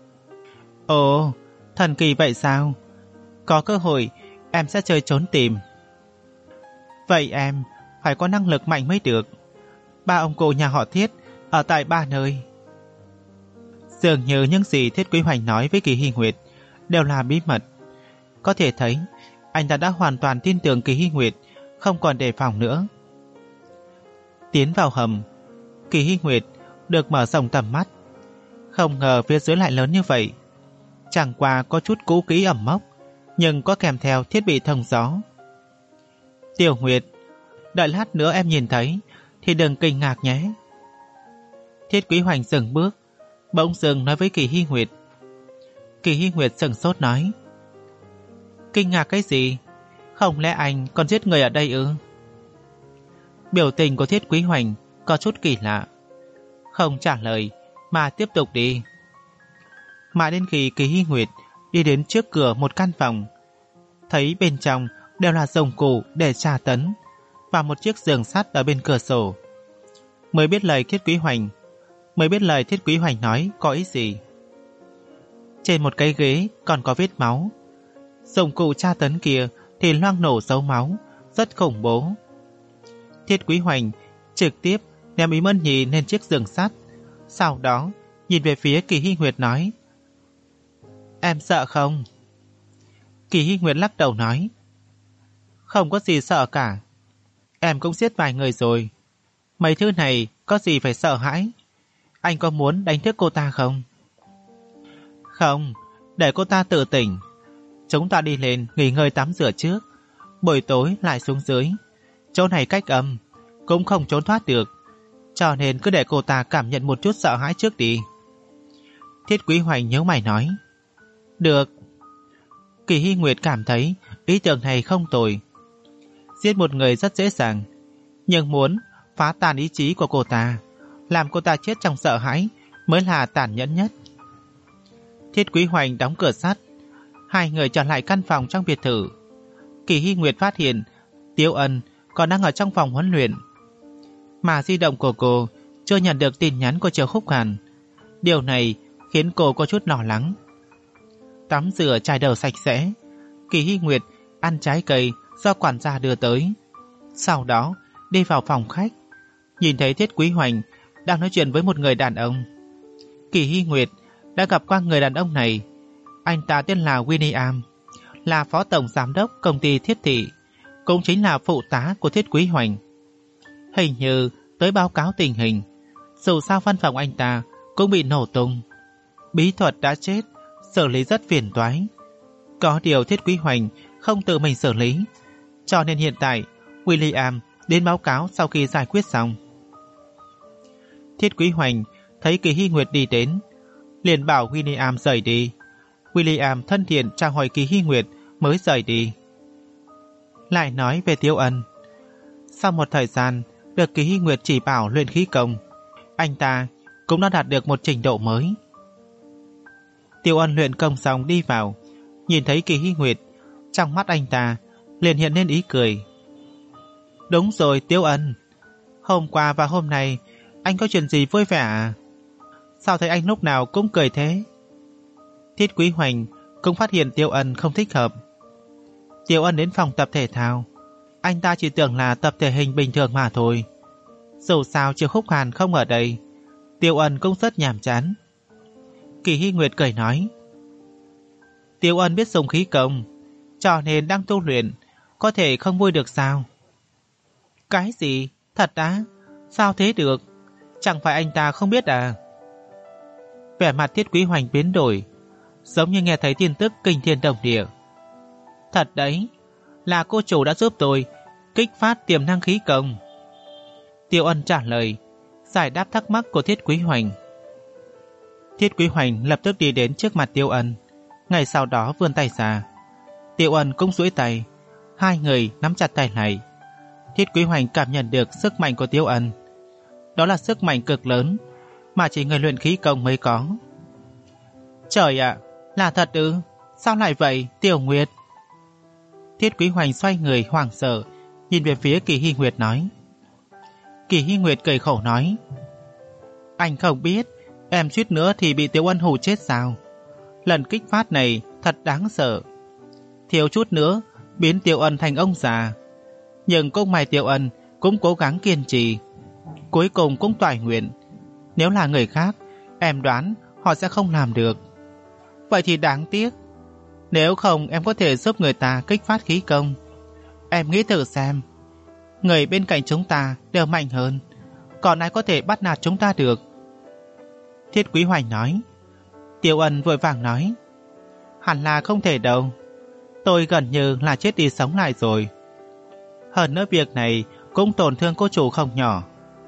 Ồ, thần kỳ vậy sao? Có cơ hội em sẽ chơi trốn tìm. Vậy em phải có năng lực mạnh mới được. Ba ông cụ nhà họ Thiết ở tại ba nơi. Dường như những gì Thiết Quý Hoành nói với Kỳ Hy Nguyệt đều là bí mật. Có thể thấy anh ta đã hoàn toàn tin tưởng Kỳ Hy Nguyệt, không còn đề phòng nữa. Tiến vào hầm, Kỳ Hy Nguyệt được mở rộng tầm mắt. Không ngờ phía dưới lại lớn như vậy. Chẳng qua có chút cũ kỹ ẩm mốc, nhưng có kèm theo thiết bị thông gió. Tiểu Nguyệt, đợi lát nữa em nhìn thấy thì đừng kinh ngạc nhé. Thiết Quý Hoành dừng bước, bỗng dừng nói với Kỳ Hy Nguyệt. Kỳ Hy Nguyệt sững sốt nói, kinh ngạc cái gì? Không lẽ anh còn giết người ở đây ư? Biểu tình của Thiết Quý Hoành có chút kỳ lạ, không trả lời mà tiếp tục đi. Mãi đến khi Kỳ Hy Nguyệt đi đến trước cửa một căn phòng, thấy bên trong đều là dụng cụ để tra tấn và một chiếc giường sắt ở bên cửa sổ, mới biết lời Thiết Quý Hoành mới biết lời Thiết Quý Hoành nói có ý gì. Trên một cái ghế còn có vết máu. Dụng cụ tra tấn kia thì loang nổ dấu máu, rất khủng bố. Thiết Quý Hoành trực tiếp ném Ý Mân Nhì lên chiếc giường sắt, sau đó nhìn về phía Kỳ Hy Nguyệt nói, em sợ không? Kỳ Hy Nguyệt lắc đầu nói, không có gì sợ cả. Em cũng giết vài người rồi. Mấy thứ này có gì phải sợ hãi. Anh có muốn đánh thức cô ta không? Không, để cô ta tự tỉnh. Chúng ta đi lên nghỉ ngơi tắm rửa trước, buổi tối lại xuống dưới. Chỗ này cách âm, cũng không trốn thoát được, cho nên cứ để cô ta cảm nhận một chút sợ hãi trước đi. Thiết Quý Hoành nhớ mày nói. Được. Kỳ Hy Nguyệt cảm thấy ý tưởng này không tồi. Giết một người rất dễ dàng, nhưng muốn phá tan ý chí của cô ta, làm cô ta chết trong sợ hãi mới là tàn nhẫn nhất. Thiết Quý Hoành đóng cửa sắt, hai người trở lại căn phòng trong biệt thự. Kỳ Hy Nguyệt phát hiện Tiếu Ân còn đang ở trong phòng huấn luyện, mà di động của cô chưa nhận được tin nhắn của Triệu Khúc Hàn. Điều này khiến cô có chút lo lắng. Tắm rửa chải đầu sạch sẽ, Kỳ Hy Nguyệt ăn trái cây do quản gia đưa tới, sau đó đi vào phòng khách, nhìn thấy Thiết Quý Hoành đang nói chuyện với một người đàn ông. Kỳ Hy Nguyệt đã gặp qua người đàn ông này. Anh ta tên là William, là phó tổng giám đốc công ty Thiết Thị, cũng chính là phụ tá của Thiết Quý Hoành. Hình như tới báo cáo tình hình. Dù sao văn phòng anh ta cũng bị nổ tung, bí thuật đã chết, xử lý rất phiền toái. Có điều Thiết Quý Hoành không tự mình xử lý, cho nên hiện tại William đến báo cáo sau khi giải quyết xong. Thiết Quý Hoành thấy Kỳ Hy Nguyệt đi đến, liền bảo William rời đi. William thân thiện chào hỏi Kỳ Hy Nguyệt mới rời đi. Lại nói về Tiếu Ân. Sau một thời gian được Kỳ Hy Nguyệt chỉ bảo luyện khí công, anh ta cũng đã đạt được một trình độ mới. Tiếu Ân luyện công xong đi vào, nhìn thấy Kỳ Hy Nguyệt, trong mắt anh ta liền hiện lên ý cười. Đúng rồi Tiếu Ân, hôm qua và hôm nay anh có chuyện gì vui vẻ à? Sao thấy anh lúc nào cũng cười thế? Thiết Quý Hoành cũng phát hiện Tiếu Ân không thích hợp. Tiếu Ân đến phòng tập thể thao, anh ta chỉ tưởng là tập thể hình bình thường mà thôi. Dù sao Triệu Khúc Hàn không ở đây, Tiếu Ân cũng rất nhàm chán. Kỳ Hy Nguyệt cười nói, Tiếu Ân biết dùng khí công, cho nên đang tu luyện, có thể không vui được sao? Cái gì? Thật á? Sao thế được? Chẳng phải anh ta không biết à? Vẻ mặt Thiết Quý Hoành biến đổi, giống như nghe thấy tin tức kinh thiên động địa. Thật đấy, là cô chủ đã giúp tôi kích phát tiềm năng khí công. Tiếu Ân trả lời, giải đáp thắc mắc của Thiết Quý Hoành. Thiết Quý Hoành lập tức đi đến trước mặt Tiếu Ân, ngay sau đó vươn tay ra. Tiếu Ân cũng duỗi tay, hai người nắm chặt tay lại. Thiết Quý Hoành cảm nhận được sức mạnh của Tiếu Ân. Đó là sức mạnh cực lớn, mà chỉ người luyện khí công mới có. Trời ạ, là thật ư? Sao lại vậy, Tiểu Nguyệt? Thiết Quý Hoành xoay người hoảng sợ, nhìn về phía Kỳ Hy Nguyệt nói. Kỳ Hy Nguyệt cười khổ nói. Anh không biết, em suýt nữa thì bị Tiểu Ân hù chết sao? Lần kích phát này thật đáng sợ. Thiếu chút nữa biến Tiểu Ân thành ông già. Nhưng cũng may Tiểu Ân cũng cố gắng kiên trì, cuối cùng cũng toại nguyện. Nếu là người khác, em đoán họ sẽ không làm được. Vậy thì đáng tiếc. Nếu không em có thể giúp người ta kích phát khí công. Em nghĩ thử xem, người bên cạnh chúng ta đều mạnh hơn, còn ai có thể bắt nạt chúng ta được? Thiết Quý Hoành nói. Tiểu Ân vội vàng nói. Hẳn là không thể đâu. Tôi gần như là chết đi sống lại rồi. Hơn nữa việc này cũng tổn thương cô chủ không nhỏ.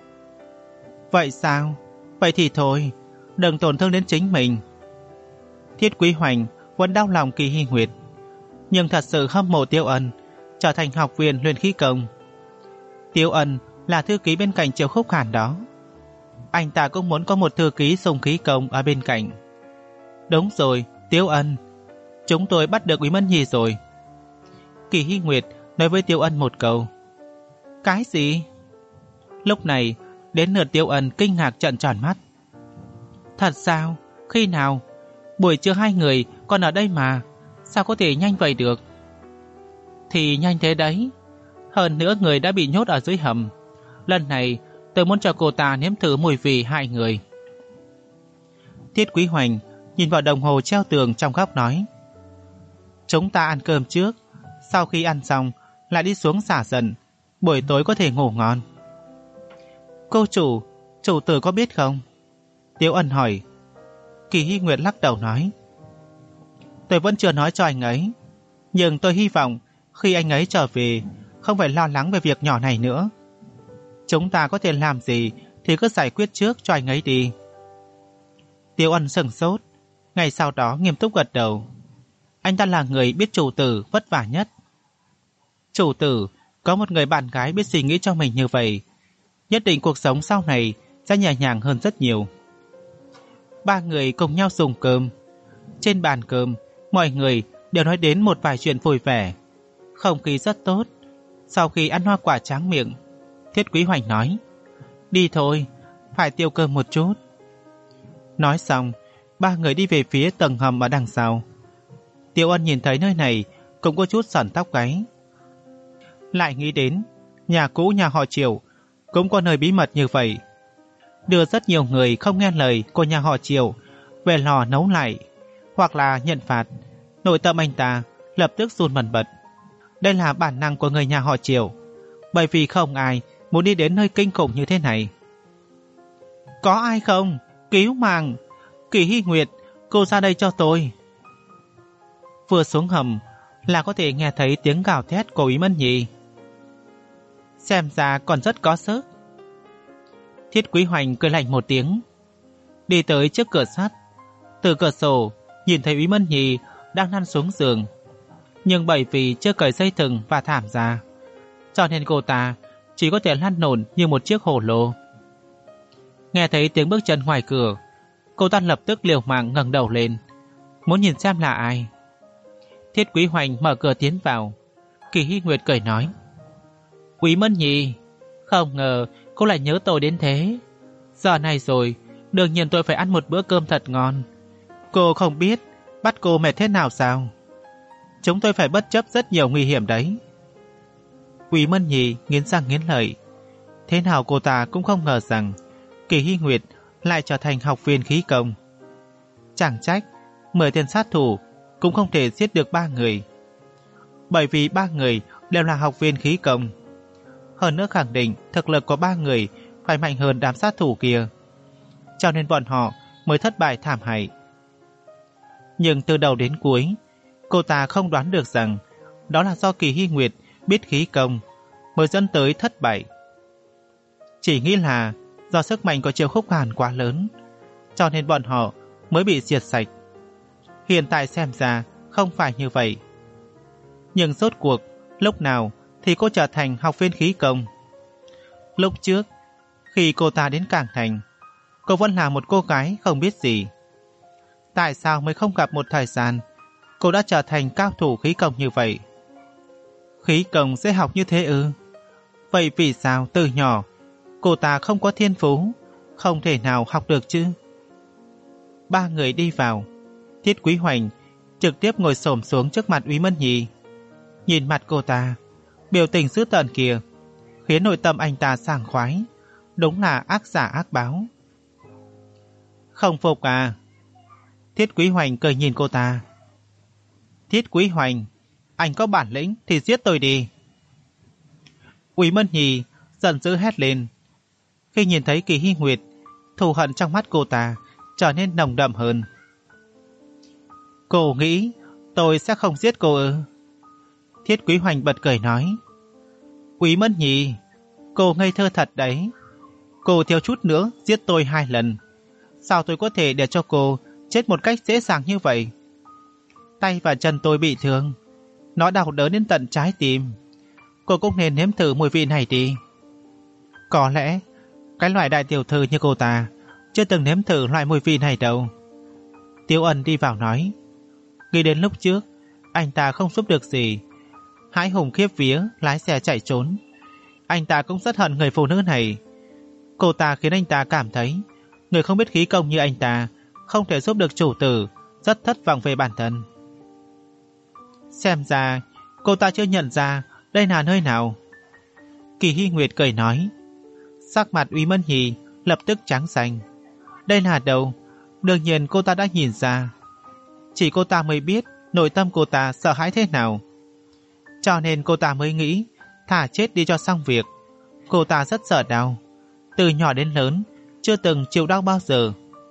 Vậy sao? Vậy thì thôi, đừng tổn thương đến chính mình. Thiết Quý Hoành vẫn đau lòng Kỳ Hy Nguyệt, nhưng thật sự hâm mộ Tiểu Ân trở thành học viên luyện khí công. Tiểu Ân là thư ký bên cạnh Triệu Khúc Hàn đó. Anh ta cũng muốn có một thư ký dùng khí công ở bên cạnh. Đúng rồi, Tiểu Ân, chúng tôi bắt được Quý Mân Nhi rồi. Kỳ Hy Nguyệt nói với Tiểu Ân một câu. Cái gì? Lúc này đến lượt Tiểu Ân kinh ngạc trợn tròn mắt. Thật sao? Khi nào? Buổi trưa hai người còn ở đây mà, sao có thể nhanh vậy được? Thì nhanh thế đấy. Hơn nữa người đã bị nhốt ở dưới hầm. Lần này tôi muốn cho cô ta nếm thử mùi vị hại người. Thiết Quý Hoành nhìn vào đồng hồ treo tường trong góc nói. Chúng ta ăn cơm trước, sau khi ăn xong lại đi xuống xả giận, buổi tối có thể ngủ ngon. Cô chủ, chủ tử có biết không? Tiểu Ân hỏi. Kỳ Hy Nguyệt lắc đầu nói. Tôi vẫn chưa nói cho anh ấy, nhưng tôi hy vọng khi anh ấy trở về không phải lo lắng về việc nhỏ này nữa. Chúng ta có thể làm gì thì cứ giải quyết trước cho anh ấy đi. Tiểu Ân sững sốt, ngày sau đó nghiêm túc gật đầu. Anh ta là người biết chủ tử vất vả nhất. Chủ tử có một người bạn gái biết suy nghĩ cho mình như vậy, nhất định cuộc sống sau này sẽ nhẹ nhàng hơn rất nhiều. Ba người cùng nhau dùng cơm. Trên bàn cơm, mọi người đều nói đến một vài chuyện vui vẻ. Không khí rất tốt. Sau khi ăn hoa quả tráng miệng, Thiết Quý Hoành nói. Đi thôi, phải tiêu cơm một chút. Nói xong, ba người đi về phía tầng hầm ở đằng sau. Tiểu Ân nhìn thấy nơi này cũng có chút sởn tóc gáy. Lại nghĩ đến nhà cũ nhà họ Triệu cũng có nơi bí mật như vậy, đưa rất nhiều người không nghe lời của nhà họ Triệu về lò nấu lại, hoặc là nhận phạt. Nội tâm anh ta lập tức run bần bật. Đây là bản năng của người nhà họ Triệu, bởi vì không ai muốn đi đến nơi kinh khủng như thế này. Có ai không? Cứu mạng! Kỳ Hy Nguyệt, cô ra đây cho tôi. Vừa xuống hầm là có thể nghe thấy tiếng gào thét của Ý Mân Nhi. Xem ra còn rất có sức. Thiết Quý Hoành cười lạnh một tiếng, đi tới trước cửa sắt. Từ cửa sổ nhìn thấy Ý Mân Nhi đang lăn xuống giường, nhưng bởi vì chưa cởi dây thừng và thảm ra, cho nên cô ta chỉ có thể lăn lộn như một chiếc hồ lô. Nghe thấy tiếng bước chân ngoài cửa, cô ta lập tức liều mạng ngẩng đầu lên, muốn nhìn xem là ai. Thiết Quý Hoành mở cửa tiến vào. Kỳ Hy Nguyệt cười nói. Quý Mân Nhi, không ngờ cô lại nhớ tôi đến thế. Giờ này rồi, đương nhiên tôi phải ăn một bữa cơm thật ngon. Cô không biết bắt cô mệt thế nào sao? Chúng tôi phải bất chấp rất nhiều nguy hiểm đấy. Quý Mân Nhi nghiến răng nghiến lợi. Thế nào cô ta cũng không ngờ rằng Kỳ Hy Nguyệt lại trở thành học viên khí công. Chẳng trách mười tên sát thủ cũng không thể giết được ba người, bởi vì ba người đều là học viên khí công. Hơn nữa khẳng định thực lực của ba người phải mạnh hơn đám sát thủ kia, cho nên bọn họ mới thất bại thảm hại. Nhưng từ đầu đến cuối, cô ta không đoán được rằng đó là do Kỳ Hy Nguyệt biết khí công mới dẫn tới thất bại. Chỉ nghĩ là do sức mạnh của Triệu Khúc Hàn quá lớn, cho nên bọn họ mới bị diệt sạch. Hiện tại xem ra không phải như vậy. Nhưng rốt cuộc lúc nào thì cô trở thành học viên khí công? Lúc trước khi cô ta đến Cảng Thành, cô vẫn là một cô gái không biết gì. Tại sao mới không gặp một thời gian, cô đã trở thành cao thủ khí công như vậy? Khí công dễ học như thế ư? Vậy vì sao từ nhỏ cô ta không có thiên phú, không thể nào học được chứ? Ba người đi vào. Thiết Quý Hoành trực tiếp ngồi xổm xuống trước mặt Úy Mân Nhi. Nhìn mặt cô ta, biểu tình dữ tợn kia khiến nội tâm anh ta sảng khoái. Đúng là ác giả ác báo. Không phục à? Thiết Quý Hoành cười nhìn cô ta. Thiết Quý Hoành, anh có bản lĩnh thì giết tôi đi. Úy Mân Nhi giận dữ hét lên. Khi nhìn thấy Kỳ Hy Nguyệt, thù hận trong mắt cô ta trở nên nồng đậm hơn. Cô nghĩ tôi sẽ không giết cô ư? Thiết Quý Hoành bật cười nói. Úy Mân Nhi, cô ngây thơ thật đấy. Cô thiếu chút nữa giết tôi hai lần. Sao tôi có thể để cho cô chết một cách dễ dàng như vậy? Tay và chân tôi bị thương, nó đau đớn đến tận trái tim. Cô cũng nên nếm thử mùi vị này đi. Có lẽ cái loại đại tiểu thư như cô ta chưa từng nếm thử loại mùi vị này đâu. Tiêu Ân đi vào nói. Nghĩ đến lúc trước anh ta không giúp được gì, hãi hùng khiếp vía lái xe chạy trốn. Anh ta cũng rất hận người phụ nữ này. Cô ta khiến anh ta cảm thấy người không biết khí công như anh ta không thể giúp được chủ tử, rất thất vọng về bản thân. Xem ra cô ta chưa nhận ra đây là nơi nào. Kỳ Hy Nguyệt cười nói. Sắc mặt Úy Mân Nhi lập tức trắng xanh. Đây là đâu? Đương nhiên cô ta đã nhìn ra. Chỉ cô ta mới biết nội tâm cô ta sợ hãi thế nào. Cho nên cô ta mới nghĩ thả chết đi cho xong việc. Cô ta rất sợ đau, từ nhỏ đến lớn chưa từng chịu đau bao giờ.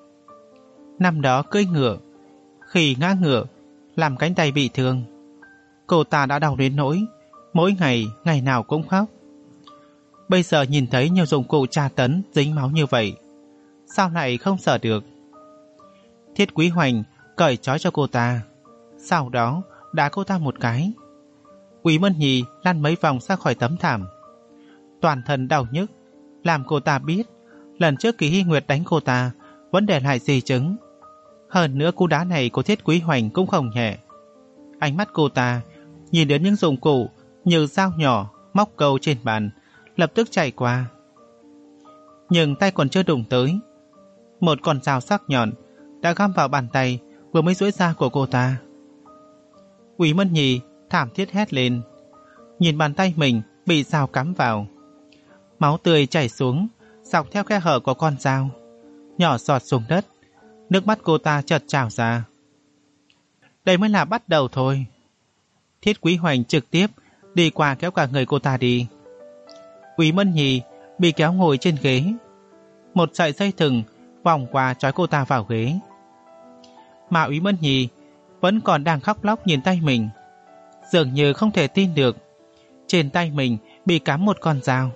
Năm đó cưỡi ngựa, khi ngã ngựa làm cánh tay bị thương, cô ta đã đau đến nỗi mỗi ngày ngày nào cũng khóc. Bây giờ nhìn thấy nhiều dụng cụ tra tấn dính máu như vậy, sao lại không sợ được? Thiết Quý Hoành cởi trói cho cô ta, sau đó đá cô ta một cái. Úy Mân Nhi lăn mấy vòng ra khỏi tấm thảm, toàn thân đau nhức, làm cô ta biết lần trước Kỳ Hy Nguyệt đánh cô ta vẫn để lại di chứng. Hơn nữa cú đá này của Thiết Quý Hoành cũng không nhẹ. Ánh mắt cô ta nhìn đến những dụng cụ như dao nhỏ, móc câu trên bàn, lập tức chạy qua. Nhưng tay còn chưa đụng tới, một con dao sắc nhọn đã găm vào bàn tay vừa mới duỗi ra của cô ta. Úy Mân Nhi thảm thiết hét lên, nhìn bàn tay mình bị dao cắm vào. Máu tươi chảy xuống dọc theo khe hở của con dao, nhỏ giọt xuống đất. Nước mắt cô ta chợt trào ra. Đây mới là bắt đầu thôi. Thiết Quý Hoành trực tiếp đi qua kéo cả người cô ta đi. Úy Mân Nhi bị kéo ngồi trên ghế, một sợi dây thừng vòng qua trói cô ta vào ghế. Mà Úy Mân Nhi vẫn còn đang khóc lóc nhìn tay mình, dường như không thể tin được trên tay mình bị cắm một con dao.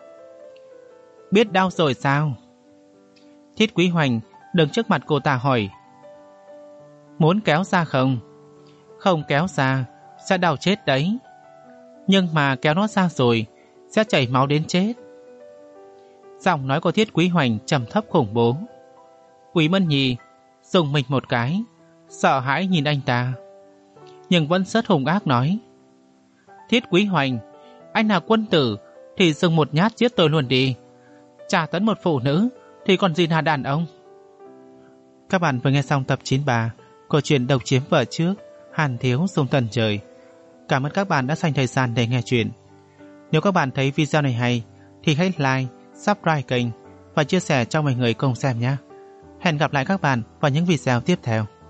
Biết đau rồi sao? Thiết Quý Hoành đứng trước mặt cô ta hỏi. Muốn kéo ra không? Không kéo ra sẽ đau chết đấy. Nhưng mà kéo nó ra rồi sẽ chảy máu đến chết. Giọng nói của Thiết Quý Hoành trầm thấp khủng bố. Úy Mân Nhi dùng mình một cái, sợ hãi nhìn anh ta, nhưng vẫn rất hung ác nói. Thiết Quý Hoành, anh là quân tử thì dừng một nhát giết tôi luôn đi. Trả tấn một phụ nữ thì còn gì là đàn ông. Các bạn vừa nghe xong tập chín mươi ba của truyện Độc Chiếm Vợ Trước, Hàn Thiếu Sông Tần Trời. Cảm ơn các bạn đã dành thời gian để nghe chuyện. Nếu các bạn thấy video này hay thì hãy like, subscribe kênh và chia sẻ cho mọi người cùng xem nhé. Hẹn gặp lại các bạn vào những video tiếp theo.